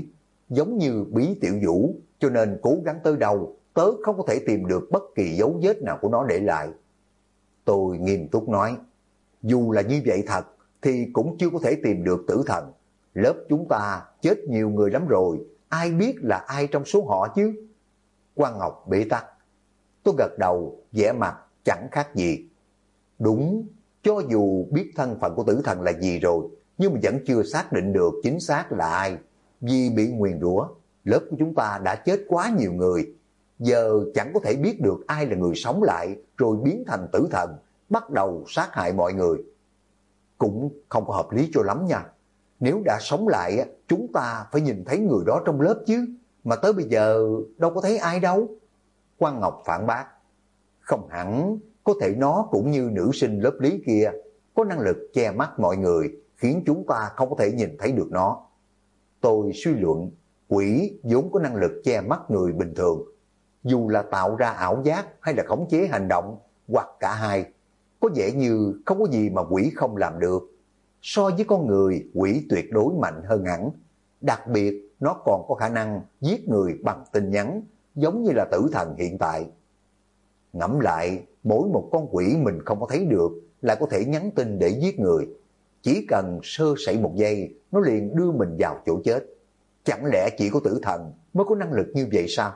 giống như Bí Tiểu Vũ, cho nên cố gắng tới đâu, tớ không có thể tìm được bất kỳ dấu vết nào của nó để lại. Tôi nghiêm túc nói, dù là như vậy thật, thì cũng chưa có thể tìm được tử thần. Lớp chúng ta chết nhiều người lắm rồi, ai biết là ai trong số họ chứ? Quang Ngọc bế tắc. Tôi gật đầu, vẻ mặt chẳng khác gì. Đúng, cho dù biết thân phận của tử thần là gì rồi, nhưng mà vẫn chưa xác định được chính xác là ai. Vì bị nguyền rủa, lớp của chúng ta đã chết quá nhiều người. Giờ chẳng có thể biết được ai là người sống lại rồi biến thành tử thần, bắt đầu sát hại mọi người. Cũng không có hợp lý cho lắm nha. Nếu đã sống lại, chúng ta phải nhìn thấy người đó trong lớp chứ. Mà tới bây giờ đâu có thấy ai đâu. Quang Ngọc phản bác. Không hẳn, có thể nó cũng như nữ sinh lớp Lý kia, có năng lực che mắt mọi người, khiến chúng ta không có thể nhìn thấy được nó. Tôi suy luận, quỷ vốn có năng lực che mắt người bình thường. Dù là tạo ra ảo giác hay là khống chế hành động, hoặc cả hai, có vẻ như không có gì mà quỷ không làm được. So với con người, quỷ tuyệt đối mạnh hơn hẳn. Đặc biệt, nó còn có khả năng giết người bằng tin nhắn, giống như là tử thần hiện tại. Ngẫm lại, mỗi một con quỷ mình không có thấy được lại có thể nhắn tin để giết người. Chỉ cần sơ sẩy một giây, nó liền đưa mình vào chỗ chết. Chẳng lẽ chỉ có tử thần mới có năng lực như vậy sao?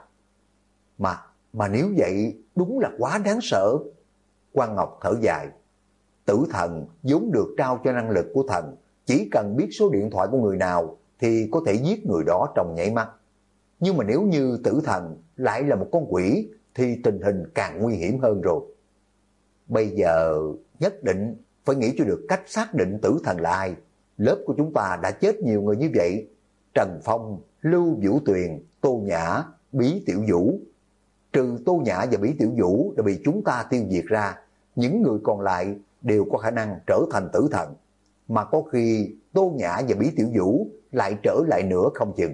Mà nếu vậy, đúng là quá đáng sợ. Quang Ngọc thở dài. Tử thần vốn được trao cho năng lực của thần, chỉ cần biết số điện thoại của người nào thì có thể giết người đó trong nháy mắt. Nhưng mà nếu như tử thần lại là một con quỷ thì tình hình càng nguy hiểm hơn rồi. Bây giờ nhất định phải nghĩ cho được cách xác định tử thần là ai. Lớp của chúng ta đã chết nhiều người như vậy. Trần Phong, Lưu Vũ Tuyền, Tô Nhã, Bí Tiểu Vũ. Trừ Tô Nhã và Bí Tiểu Vũ đã bị chúng ta tiêu diệt ra, những người còn lại đều có khả năng trở thành tử thần. Mà có khi Tô Nhã và Bí Tiểu Vũ lại trở lại nữa không chừng.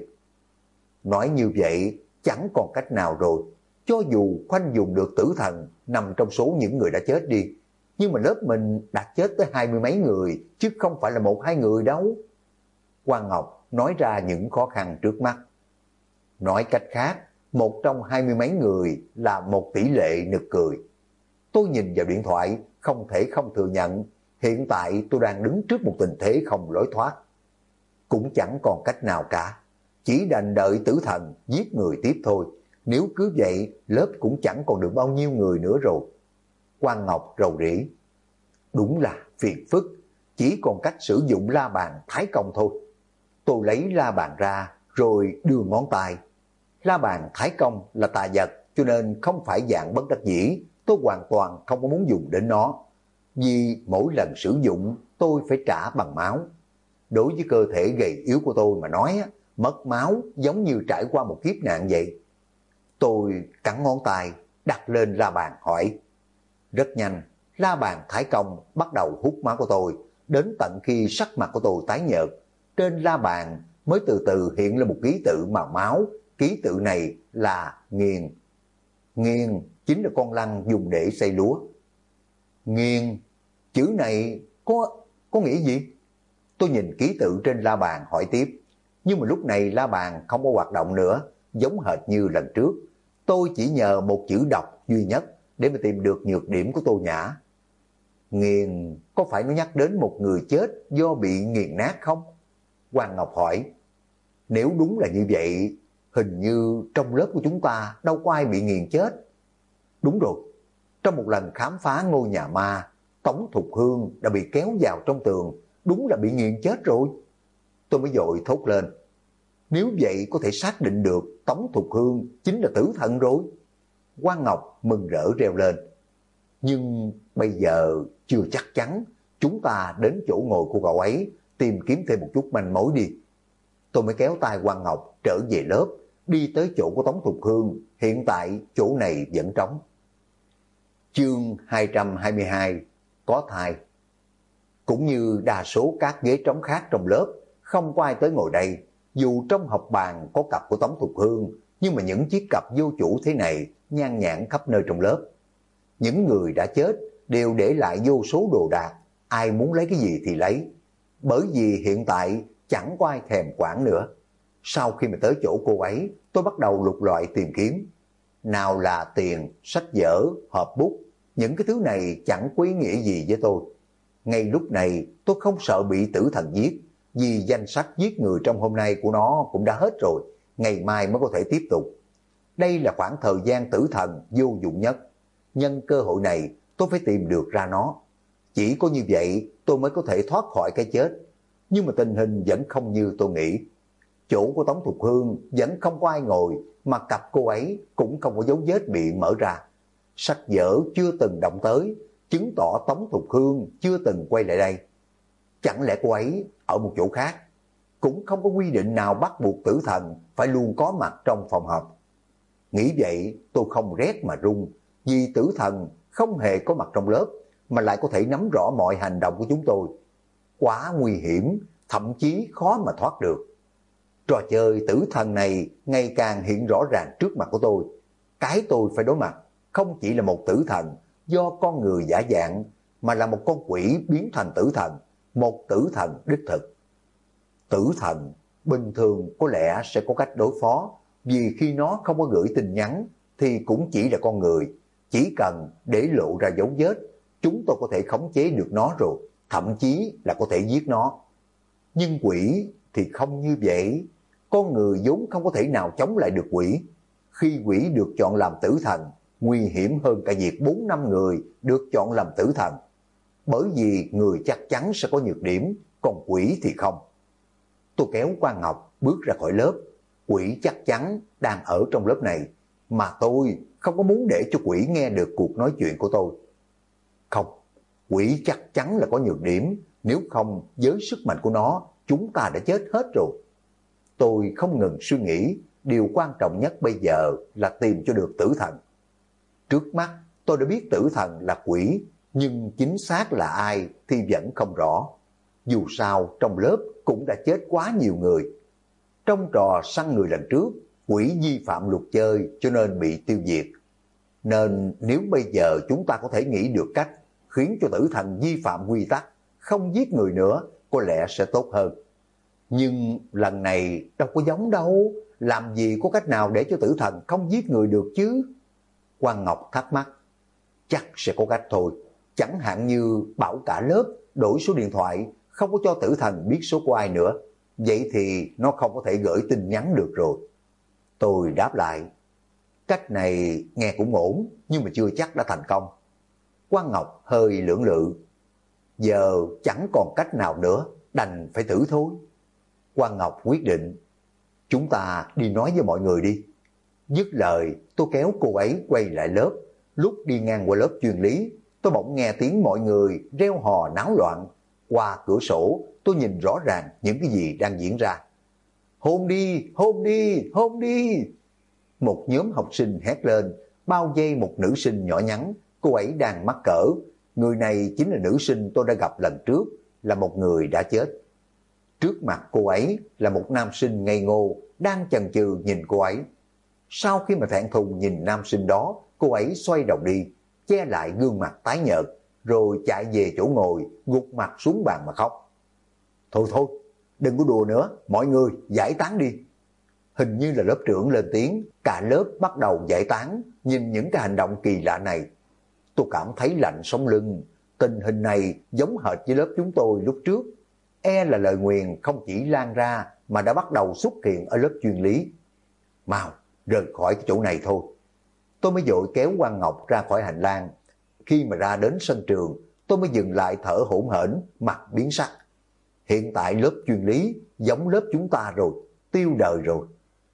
Nói như vậy chẳng còn cách nào rồi. Cho dù khoanh dùng được tử thần nằm trong số những người đã chết đi, nhưng mà lớp mình đã chết tới 20 mấy người, chứ không phải là 1-2 người đâu. Quang Ngọc nói ra những khó khăn trước mắt. Nói cách khác, 1 trong 20 mấy người là một tỷ lệ nực cười. Tôi nhìn vào điện thoại, không thể không thừa nhận, hiện tại tôi đang đứng trước một tình thế không lối thoát. Cũng chẳng còn cách nào cả, chỉ đành đợi tử thần giết người tiếp thôi. Nếu cứ vậy, lớp cũng chẳng còn được bao nhiêu người nữa rồi. Quang Ngọc rầu rĩ. Đúng là phiền phức, chỉ còn cách sử dụng la bàn thái công thôi. Tôi lấy la bàn ra, rồi đưa ngón tay. La bàn thái công là tà vật, cho nên không phải dạng bất đắc dĩ, tôi hoàn toàn không có muốn dùng đến nó. Vì mỗi lần sử dụng, tôi phải trả bằng máu. Đối với cơ thể gầy yếu của tôi mà nói, mất máu giống như trải qua một kiếp nạn vậy. Tôi cắn ngón tay, đặt lên la bàn hỏi. Rất nhanh, la bàn thái công bắt đầu hút máu của tôi, đến tận khi sắc mặt của tôi tái nhợt. Trên la bàn mới từ từ hiện lên một ký tự màu máu, ký tự này là nghiền. Nghiền chính là con lăn dùng để xây lúa. Nghiền, chữ này có nghĩa gì? Tôi nhìn ký tự trên la bàn hỏi tiếp, nhưng mà lúc này la bàn không có hoạt động nữa, giống hệt như lần trước. Tôi chỉ nhờ một chữ đọc duy nhất để mà tìm được nhược điểm của Tô Nhã. Nghiền, có phải nó nhắc đến một người chết do bị nghiền nát không? Quang Ngọc hỏi. Nếu đúng là như vậy, hình như trong lớp của chúng ta đâu có ai bị nghiền chết. Đúng rồi, trong một lần khám phá ngôi nhà ma, Tống Thục Hương đã bị kéo vào trong tường, đúng là bị nghiền chết rồi. Tôi mới vội thốt lên. Nếu vậy có thể xác định được Tống Thục Hương chính là tử thần rồi. Quang Ngọc mừng rỡ reo lên. Nhưng bây giờ chưa chắc chắn, chúng ta đến chỗ ngồi của cậu ấy tìm kiếm thêm một chút manh mối đi. Tôi mới kéo tay Quang Ngọc trở về lớp, đi tới chỗ của Tống Thục Hương, hiện tại chỗ này vẫn trống. Chương 222, có thai. Cũng như đa số các ghế trống khác trong lớp, không có ai tới ngồi đây. Dù trong học bàn có cặp của Tống Thục Hương, nhưng mà những chiếc cặp vô chủ thế này nhan nhản khắp nơi trong lớp. Những người đã chết đều để lại vô số đồ đạc, ai muốn lấy cái gì thì lấy. Bởi vì hiện tại chẳng có ai thèm quản nữa. Sau khi mà tới chỗ cô ấy, tôi bắt đầu lục lọi tìm kiếm. Nào là tiền, sách vở, hộp bút, những cái thứ này chẳng có ý nghĩa gì với tôi. Ngay lúc này tôi không sợ bị tử thần giết, vì danh sách giết người trong hôm nay của nó cũng đã hết rồi, ngày mai mới có thể tiếp tục. Đây là khoảng thời gian tử thần vô dụng nhất. Nhân cơ hội này tôi phải tìm được ra nó. Chỉ có như vậy tôi mới có thể thoát khỏi cái chết. Nhưng mà tình hình vẫn không như tôi nghĩ. Chỗ của Tống Thục Hương vẫn không có ai ngồi, mà cặp cô ấy cũng không có dấu vết bị mở ra. Sách vở chưa từng động tới, chứng tỏ Tống Thục Hương chưa từng quay lại đây. Chẳng lẽ cô ấy ở một chỗ khác? Cũng không có quy định nào bắt buộc tử thần phải luôn có mặt trong phòng họp. Nghĩ vậy tôi không rét mà run, vì tử thần không hề có mặt trong lớp, mà lại có thể nắm rõ mọi hành động của chúng tôi. Quá nguy hiểm, thậm chí khó mà thoát được. Trò chơi tử thần này ngày càng hiện rõ ràng trước mặt của tôi. Cái tôi phải đối mặt không chỉ là một tử thần do con người giả dạng, mà là một con quỷ biến thành tử thần, một tử thần đích thực. Tử thần bình thường có lẽ sẽ có cách đối phó, vì khi nó không có gửi tin nhắn thì cũng chỉ là con người. Chỉ cần để lộ ra dấu vết, chúng tôi có thể khống chế được nó rồi, thậm chí là có thể giết nó. Nhưng quỷ thì không như vậy. Con người vốn không có thể nào chống lại được quỷ. Khi quỷ được chọn làm tử thần, nguy hiểm hơn cả việc 4-5 người được chọn làm tử thần. Bởi vì người chắc chắn sẽ có nhược điểm, còn quỷ thì không. Tôi kéo Quang Ngọc bước ra khỏi lớp. Quỷ chắc chắn đang ở trong lớp này, mà tôi không có muốn để cho quỷ nghe được cuộc nói chuyện của tôi. Không, quỷ chắc chắn là có nhược điểm, nếu không với sức mạnh của nó, chúng ta đã chết hết rồi. Tôi không ngừng suy nghĩ, điều quan trọng nhất bây giờ là tìm cho được tử thần. Trước mắt tôi đã biết tử thần là quỷ, nhưng chính xác là ai thì vẫn không rõ. Dù sao trong lớp cũng đã chết quá nhiều người. Trong trò săn người lần trước, quỷ vi phạm luật chơi cho nên bị tiêu diệt. Nên nếu bây giờ chúng ta có thể nghĩ được cách khiến cho tử thần vi phạm quy tắc, không giết người nữa, có lẽ sẽ tốt hơn. Nhưng lần này đâu có giống đâu, làm gì có cách nào để cho tử thần không giết người được chứ? Quang Ngọc thắc mắc. Chắc sẽ có cách thôi, chẳng hạn như bảo cả lớp đổi số điện thoại, không có cho tử thần biết số của ai nữa. Vậy thì nó không có thể gửi tin nhắn được rồi. Tôi đáp lại, cách này nghe cũng ổn, nhưng mà chưa chắc đã thành công. Quang Ngọc hơi lưỡng lự. Giờ chẳng còn cách nào nữa, đành phải thử thôi. Quang Ngọc quyết định, chúng ta đi nói với mọi người đi. Dứt lời, tôi kéo cô ấy quay lại lớp. Lúc đi ngang qua lớp chuyên lý, tôi bỗng nghe tiếng mọi người reo hò náo loạn. Qua cửa sổ, tôi nhìn rõ ràng những cái gì đang diễn ra. Hôn đi, hôn đi, hôn đi. Một nhóm học sinh hét lên, bao vây một nữ sinh nhỏ nhắn. Cô ấy đang mắc cỡ. Người này chính là nữ sinh tôi đã gặp lần trước, là một người đã chết. Trước mặt cô ấy là một nam sinh ngây ngô, đang chần chừ nhìn cô ấy. Sau khi mà thẹn thùng nhìn nam sinh đó, cô ấy xoay đầu đi, che lại gương mặt tái nhợt, rồi chạy về chỗ ngồi, gục mặt xuống bàn mà khóc. Thôi thôi, đừng có đùa nữa, mọi người giải tán đi. Hình như là lớp trưởng lên tiếng, cả lớp bắt đầu giải tán, nhìn những cái hành động kỳ lạ này. Tôi cảm thấy lạnh sống lưng, tình hình này giống hệt với lớp chúng tôi lúc trước. E là lời nguyền không chỉ lan ra mà đã bắt đầu xuất hiện ở lớp chuyên lý. Mau, rời khỏi cái chỗ này thôi. Tôi mới vội kéo Quang Ngọc ra khỏi hành lang. Khi mà ra đến sân trường, tôi mới dừng lại thở hổn hển, mặt biến sắc. Hiện tại lớp chuyên lý giống lớp chúng ta rồi, tiêu đời rồi.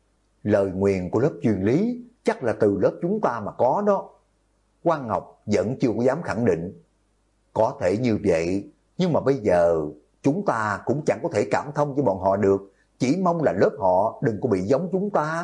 Lời nguyền của lớp chuyên lý chắc là từ lớp chúng ta mà có đó. Quang Ngọc vẫn chưa có dám khẳng định. Có thể như vậy, nhưng mà bây giờ chúng ta cũng chẳng có thể cảm thông với bọn họ được, chỉ mong là lớp họ đừng có bị giống chúng ta.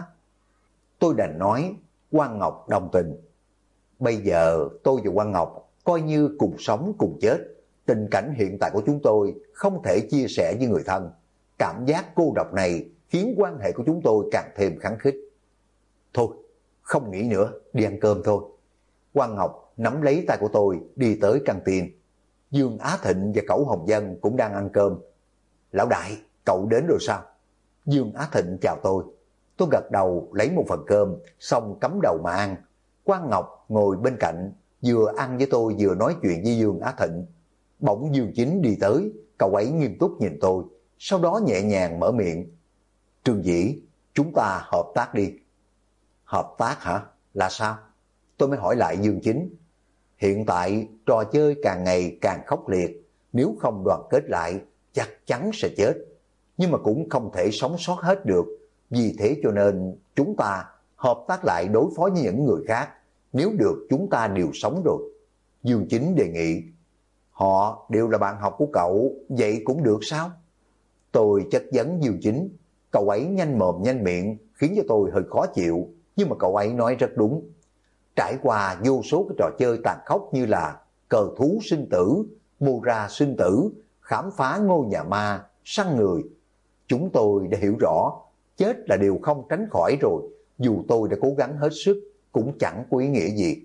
Tôi đành nói, Quang Ngọc đồng tình. Bây giờ tôi và Quang Ngọc coi như cùng sống cùng chết. Tình cảnh hiện tại của chúng tôi không thể chia sẻ với người thân. Cảm giác cô độc này khiến quan hệ của chúng tôi càng thêm khăng khít. Thôi, không nghĩ nữa, đi ăn cơm thôi. Quang Ngọc nắm lấy tay của tôi đi tới căng tin. Dương Á Thịnh và Cẩu Hồng Dân cũng đang ăn cơm. Lão đại, cậu đến rồi sao? Dương Á Thịnh chào tôi. Tôi gật đầu lấy một phần cơm, xong cắm đầu mà ăn. Quang Ngọc ngồi bên cạnh, vừa ăn với tôi vừa nói chuyện với Dương Á Thịnh. Bỗng Dương Chính đi tới, cậu ấy nghiêm túc nhìn tôi, sau đó nhẹ nhàng mở miệng. Trương Dĩ, chúng ta hợp tác đi. Hợp tác hả? Là sao? Tôi mới hỏi lại Dương Chính. Hiện tại trò chơi càng ngày càng khốc liệt, nếu không đoàn kết lại chắc chắn sẽ chết, nhưng mà cũng không thể sống sót hết được. Vì thế cho nên chúng ta hợp tác lại đối phó với những người khác, nếu được chúng ta đều sống rồi. Dương Chính đề nghị. Họ đều là bạn học của cậu, vậy cũng được sao? Tôi chất vấn Dương Chính. Cậu ấy nhanh mồm nhanh miệng khiến cho tôi hơi khó chịu, nhưng mà cậu ấy nói rất đúng. Trải qua vô số cái trò chơi tàn khốc như là cờ thú sinh tử, mô ra sinh tử, khám phá ngôi nhà ma, săn người, chúng tôi đã hiểu rõ, chết là điều không tránh khỏi rồi, dù tôi đã cố gắng hết sức, cũng chẳng có ý nghĩa gì.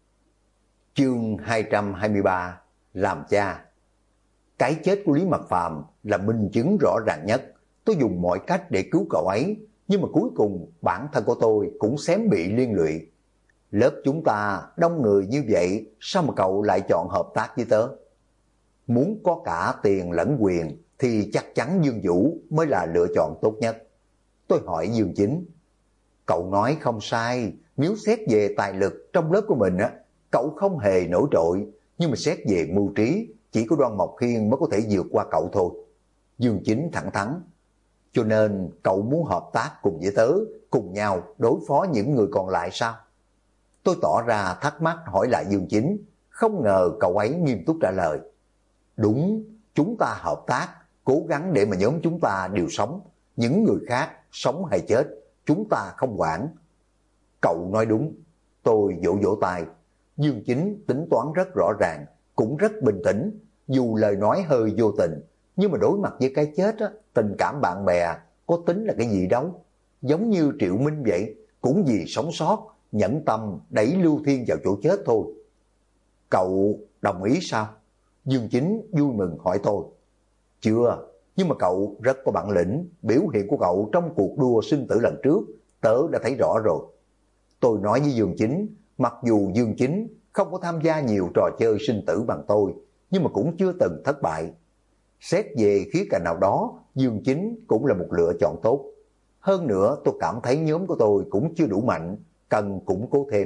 Chương 223, làm cha. Cái chết của Lý Mật Phàm là minh chứng rõ ràng nhất. Tôi dùng mọi cách để cứu cậu ấy, nhưng mà cuối cùng bản thân của tôi cũng xém bị liên lụy. Lớp chúng ta đông người như vậy, sao mà cậu lại chọn hợp tác với tớ? Muốn có cả tiền lẫn quyền thì chắc chắn Dương Vũ mới là lựa chọn tốt nhất. Tôi hỏi Dương Chính. Cậu nói không sai, nếu xét về tài lực trong lớp của mình cậu không hề nổi trội, nhưng mà xét về mưu trí, chỉ có Đoan Mộc Khiên mới có thể vượt qua cậu thôi. Dương Chính thẳng thắn. Cho nên cậu muốn hợp tác cùng với tớ, cùng nhau đối phó những người còn lại sao? Tôi tỏ ra thắc mắc hỏi lại Dương Chính, không ngờ cậu ấy nghiêm túc trả lời. Đúng, chúng ta hợp tác, cố gắng để mà nhóm chúng ta đều sống, những người khác sống hay chết, chúng ta không quản. Cậu nói đúng. Tôi vỗ vỗ tay. Dương Chính tính toán rất rõ ràng, cũng rất bình tĩnh, dù lời nói hơi vô tình, nhưng mà đối mặt với cái chết tình cảm bạn bè có tính là cái gì đâu. Giống như Triệu Minh vậy, cũng vì sống sót, nhẫn tâm đẩy Lưu Thiên vào chỗ chết thôi. Cậu đồng ý sao? Dương Chính vui mừng hỏi tôi. Chưa, nhưng mà cậu rất có bản lĩnh, biểu hiện của cậu trong cuộc đua sinh tử lần trước, tớ đã thấy rõ rồi. Tôi nói với Dương Chính, mặc dù Dương Chính không có tham gia nhiều trò chơi sinh tử bằng tôi, nhưng mà cũng chưa từng thất bại. Xét về khía cạnh nào đó, Dương Chính cũng là một lựa chọn tốt. Hơn nữa tôi cảm thấy nhóm của tôi cũng chưa đủ mạnh, cần củng cố thêm.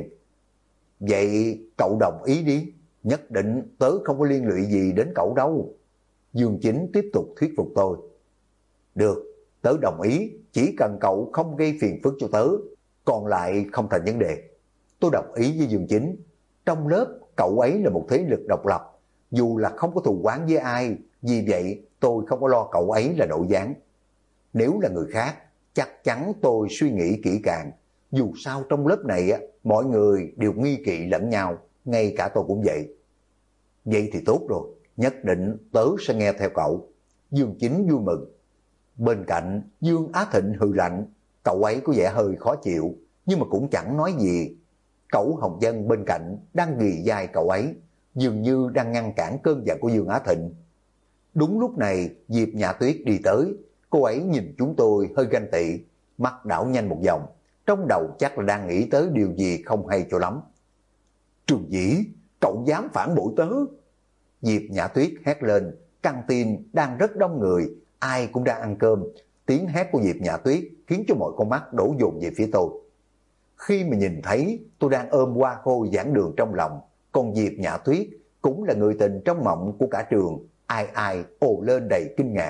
Vậy cậu đồng ý đi, nhất định tớ không có liên lụy gì đến cậu đâu. Dương Chính tiếp tục thuyết phục tôi. Được, tớ đồng ý, chỉ cần cậu không gây phiền phức cho tớ, còn lại không thành vấn đề. Tôi đồng ý với Dương Chính. Trong lớp cậu ấy là một thế lực độc lập, dù là không có thù oán với ai, vì vậy tôi không có lo cậu ấy là nội gián. Nếu là người khác, chắc chắn tôi suy nghĩ kỹ càng. Dù sao trong lớp này mọi người đều nghi kỵ lẫn nhau, ngay cả tôi cũng vậy. Vậy thì tốt rồi, nhất định tớ sẽ nghe theo cậu. Dương Chính vui mừng. Bên cạnh Dương Á Thịnh hừ lạnh, cậu ấy có vẻ hơi khó chịu, nhưng mà cũng chẳng nói gì. Cẩu Hồng Dân bên cạnh đang ghì vai cậu ấy, dường như đang ngăn cản cơn giận của Dương Á Thịnh. Đúng lúc này Diệp Nhã Tuyết đi tới, cô ấy nhìn chúng tôi hơi ganh tị, mắt đảo nhanh một vòng, trong đầu chắc là đang nghĩ tới điều gì không hay cho lắm. Trường Dĩ, cậu dám phản bội tớ? Diệp Nhã Tuyết hét lên, căng tin đang rất đông người, ai cũng đang ăn cơm. Tiếng hét của Diệp Nhã Tuyết khiến cho mọi con mắt đổ dồn về phía tôi. Khi mà nhìn thấy tôi đang ôm Hoa Khôi giảng đường trong lòng, còn Diệp Nhã Tuyết cũng là người tình trong mộng của cả trường, ai ai ồ lên đầy kinh ngạc.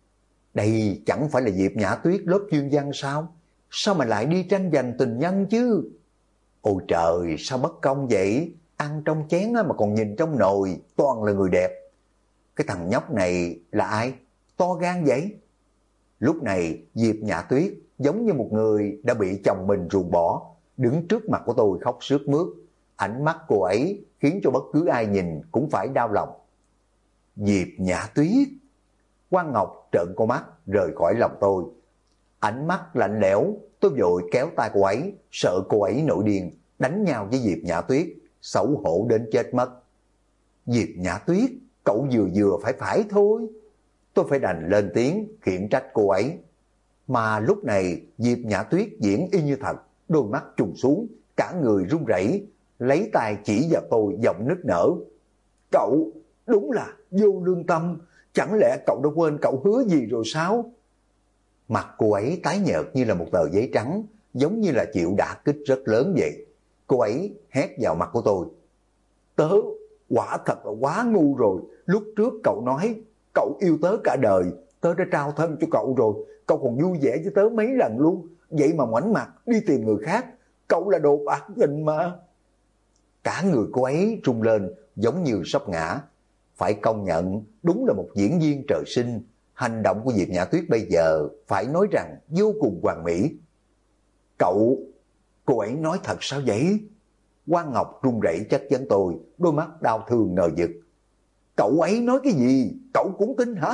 Đây chẳng phải là Diệp Nhã Tuyết lớp chuyên văn sao? Sao mà lại đi tranh giành tình nhân chứ? Ôi trời, sao bất công vậy? Ăn trong chén mà còn nhìn trong nồi, toàn là người đẹp. Cái thằng nhóc này là ai? To gan vậy? Lúc này Diệp Nhã Tuyết giống như một người đã bị chồng mình ruồng bỏ, đứng trước mặt của tôi khóc sướt mướt. Ánh mắt cô ấy khiến cho bất cứ ai nhìn cũng phải đau lòng. Diệp Nhã Tuyết. Quang Ngọc trợn con mắt rời khỏi lòng tôi. Ánh mắt lạnh lẽo, tôi vội kéo tay cô ấy, sợ cô ấy nổi điên, đánh nhau với Diệp Nhã Tuyết, xấu hổ đến chết mất. Diệp Nhã Tuyết, cậu vừa vừa phải thôi. Tôi phải đành lên tiếng khiển trách cô ấy. Mà lúc này Diệp Nhã Tuyết diễn y như thật, đôi mắt trùng xuống, cả người run rẩy, lấy tay chỉ vào tôi giọng nức nở. Cậu, đúng là vô lương tâm, chẳng lẽ cậu đã quên cậu hứa gì rồi sao? Mặt cô ấy tái nhợt như là một tờ giấy trắng, giống như là chịu đả kích rất lớn vậy. Cô ấy hét vào mặt của tôi. Tớ, quả thật là quá ngu rồi, lúc trước cậu nói cậu yêu tớ cả đời, tớ đã trao thân cho cậu rồi, cậu còn vui vẻ với tớ mấy lần luôn, vậy mà ngoảnh mặt đi tìm người khác, cậu là đồ bạc tình mà. Cả người cô ấy rung lên giống như sắp ngã. Phải công nhận đúng là một diễn viên trời sinh, hành động của Diệp Nhã Tuyết bây giờ phải nói rằng vô cùng hoàn mỹ. Cậu, cô ấy nói thật sao vậy? Quang Ngọc run rẩy chất vấn tôi, đôi mắt đau thương nờ giật. Cậu ấy nói cái gì, cậu cũng tin hả?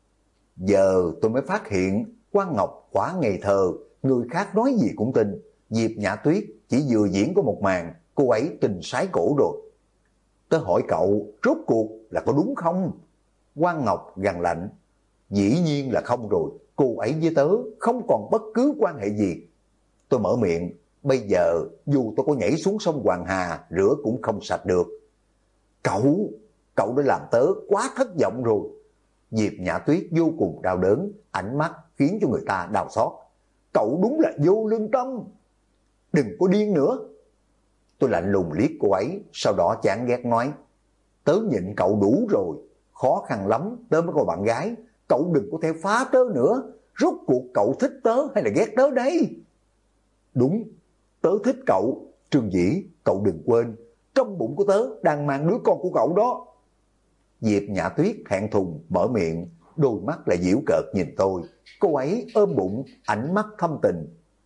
Giờ tôi mới phát hiện Quang Ngọc quá ngây thơ, người khác nói gì cũng tin. Diệp Nhã Tuyết chỉ vừa diễn có một màn, cô ấy tin sái cổ rồi. Tớ hỏi cậu, rốt cuộc là có đúng không? Quang Ngọc gằn lạnh. Dĩ nhiên là không rồi, cô ấy với tớ không còn bất cứ quan hệ gì. Tôi mở miệng, bây giờ dù tôi có nhảy xuống sông Hoàng Hà, rửa cũng không sạch được. Cậu đã làm tớ quá thất vọng rồi. Diệp Nhã Tuyết vô cùng đau đớn, ánh mắt khiến cho người ta đau xót. Cậu đúng là vô lương tâm. Đừng có điên nữa. Tôi lạnh lùng liếc cô ấy, sau đó chán ghét nói. Tớ nhịn cậu đủ rồi, khó khăn lắm tớ mới có bạn gái, cậu đừng có theo phá tớ nữa. Rốt cuộc cậu thích tớ hay là ghét tớ đấy? Đúng, tớ thích cậu. Trương Dĩ, cậu đừng quên, trong bụng của tớ đang mang đứa con của cậu đó. Diệp Nhã Tuyết thẹn thùng mở miệng, đôi mắt lại giễu cợt nhìn tôi. Cô ấy ôm bụng, ánh mắt thâm tình.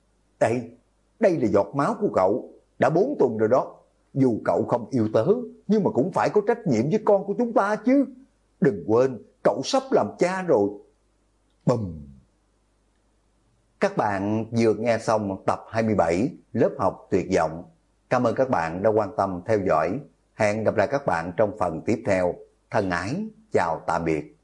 Đây là giọt máu của cậu, đã 4 tuần rồi đó. Dù cậu không yêu tớ, nhưng mà cũng phải có trách nhiệm với con của chúng ta chứ. Đừng quên, cậu sắp làm cha rồi. Bùm! Các bạn vừa nghe xong tập 27 lớp học tuyệt vọng. Cảm ơn các bạn đã quan tâm theo dõi. Hẹn gặp lại các bạn trong phần tiếp theo. Thân ái, chào tạm biệt.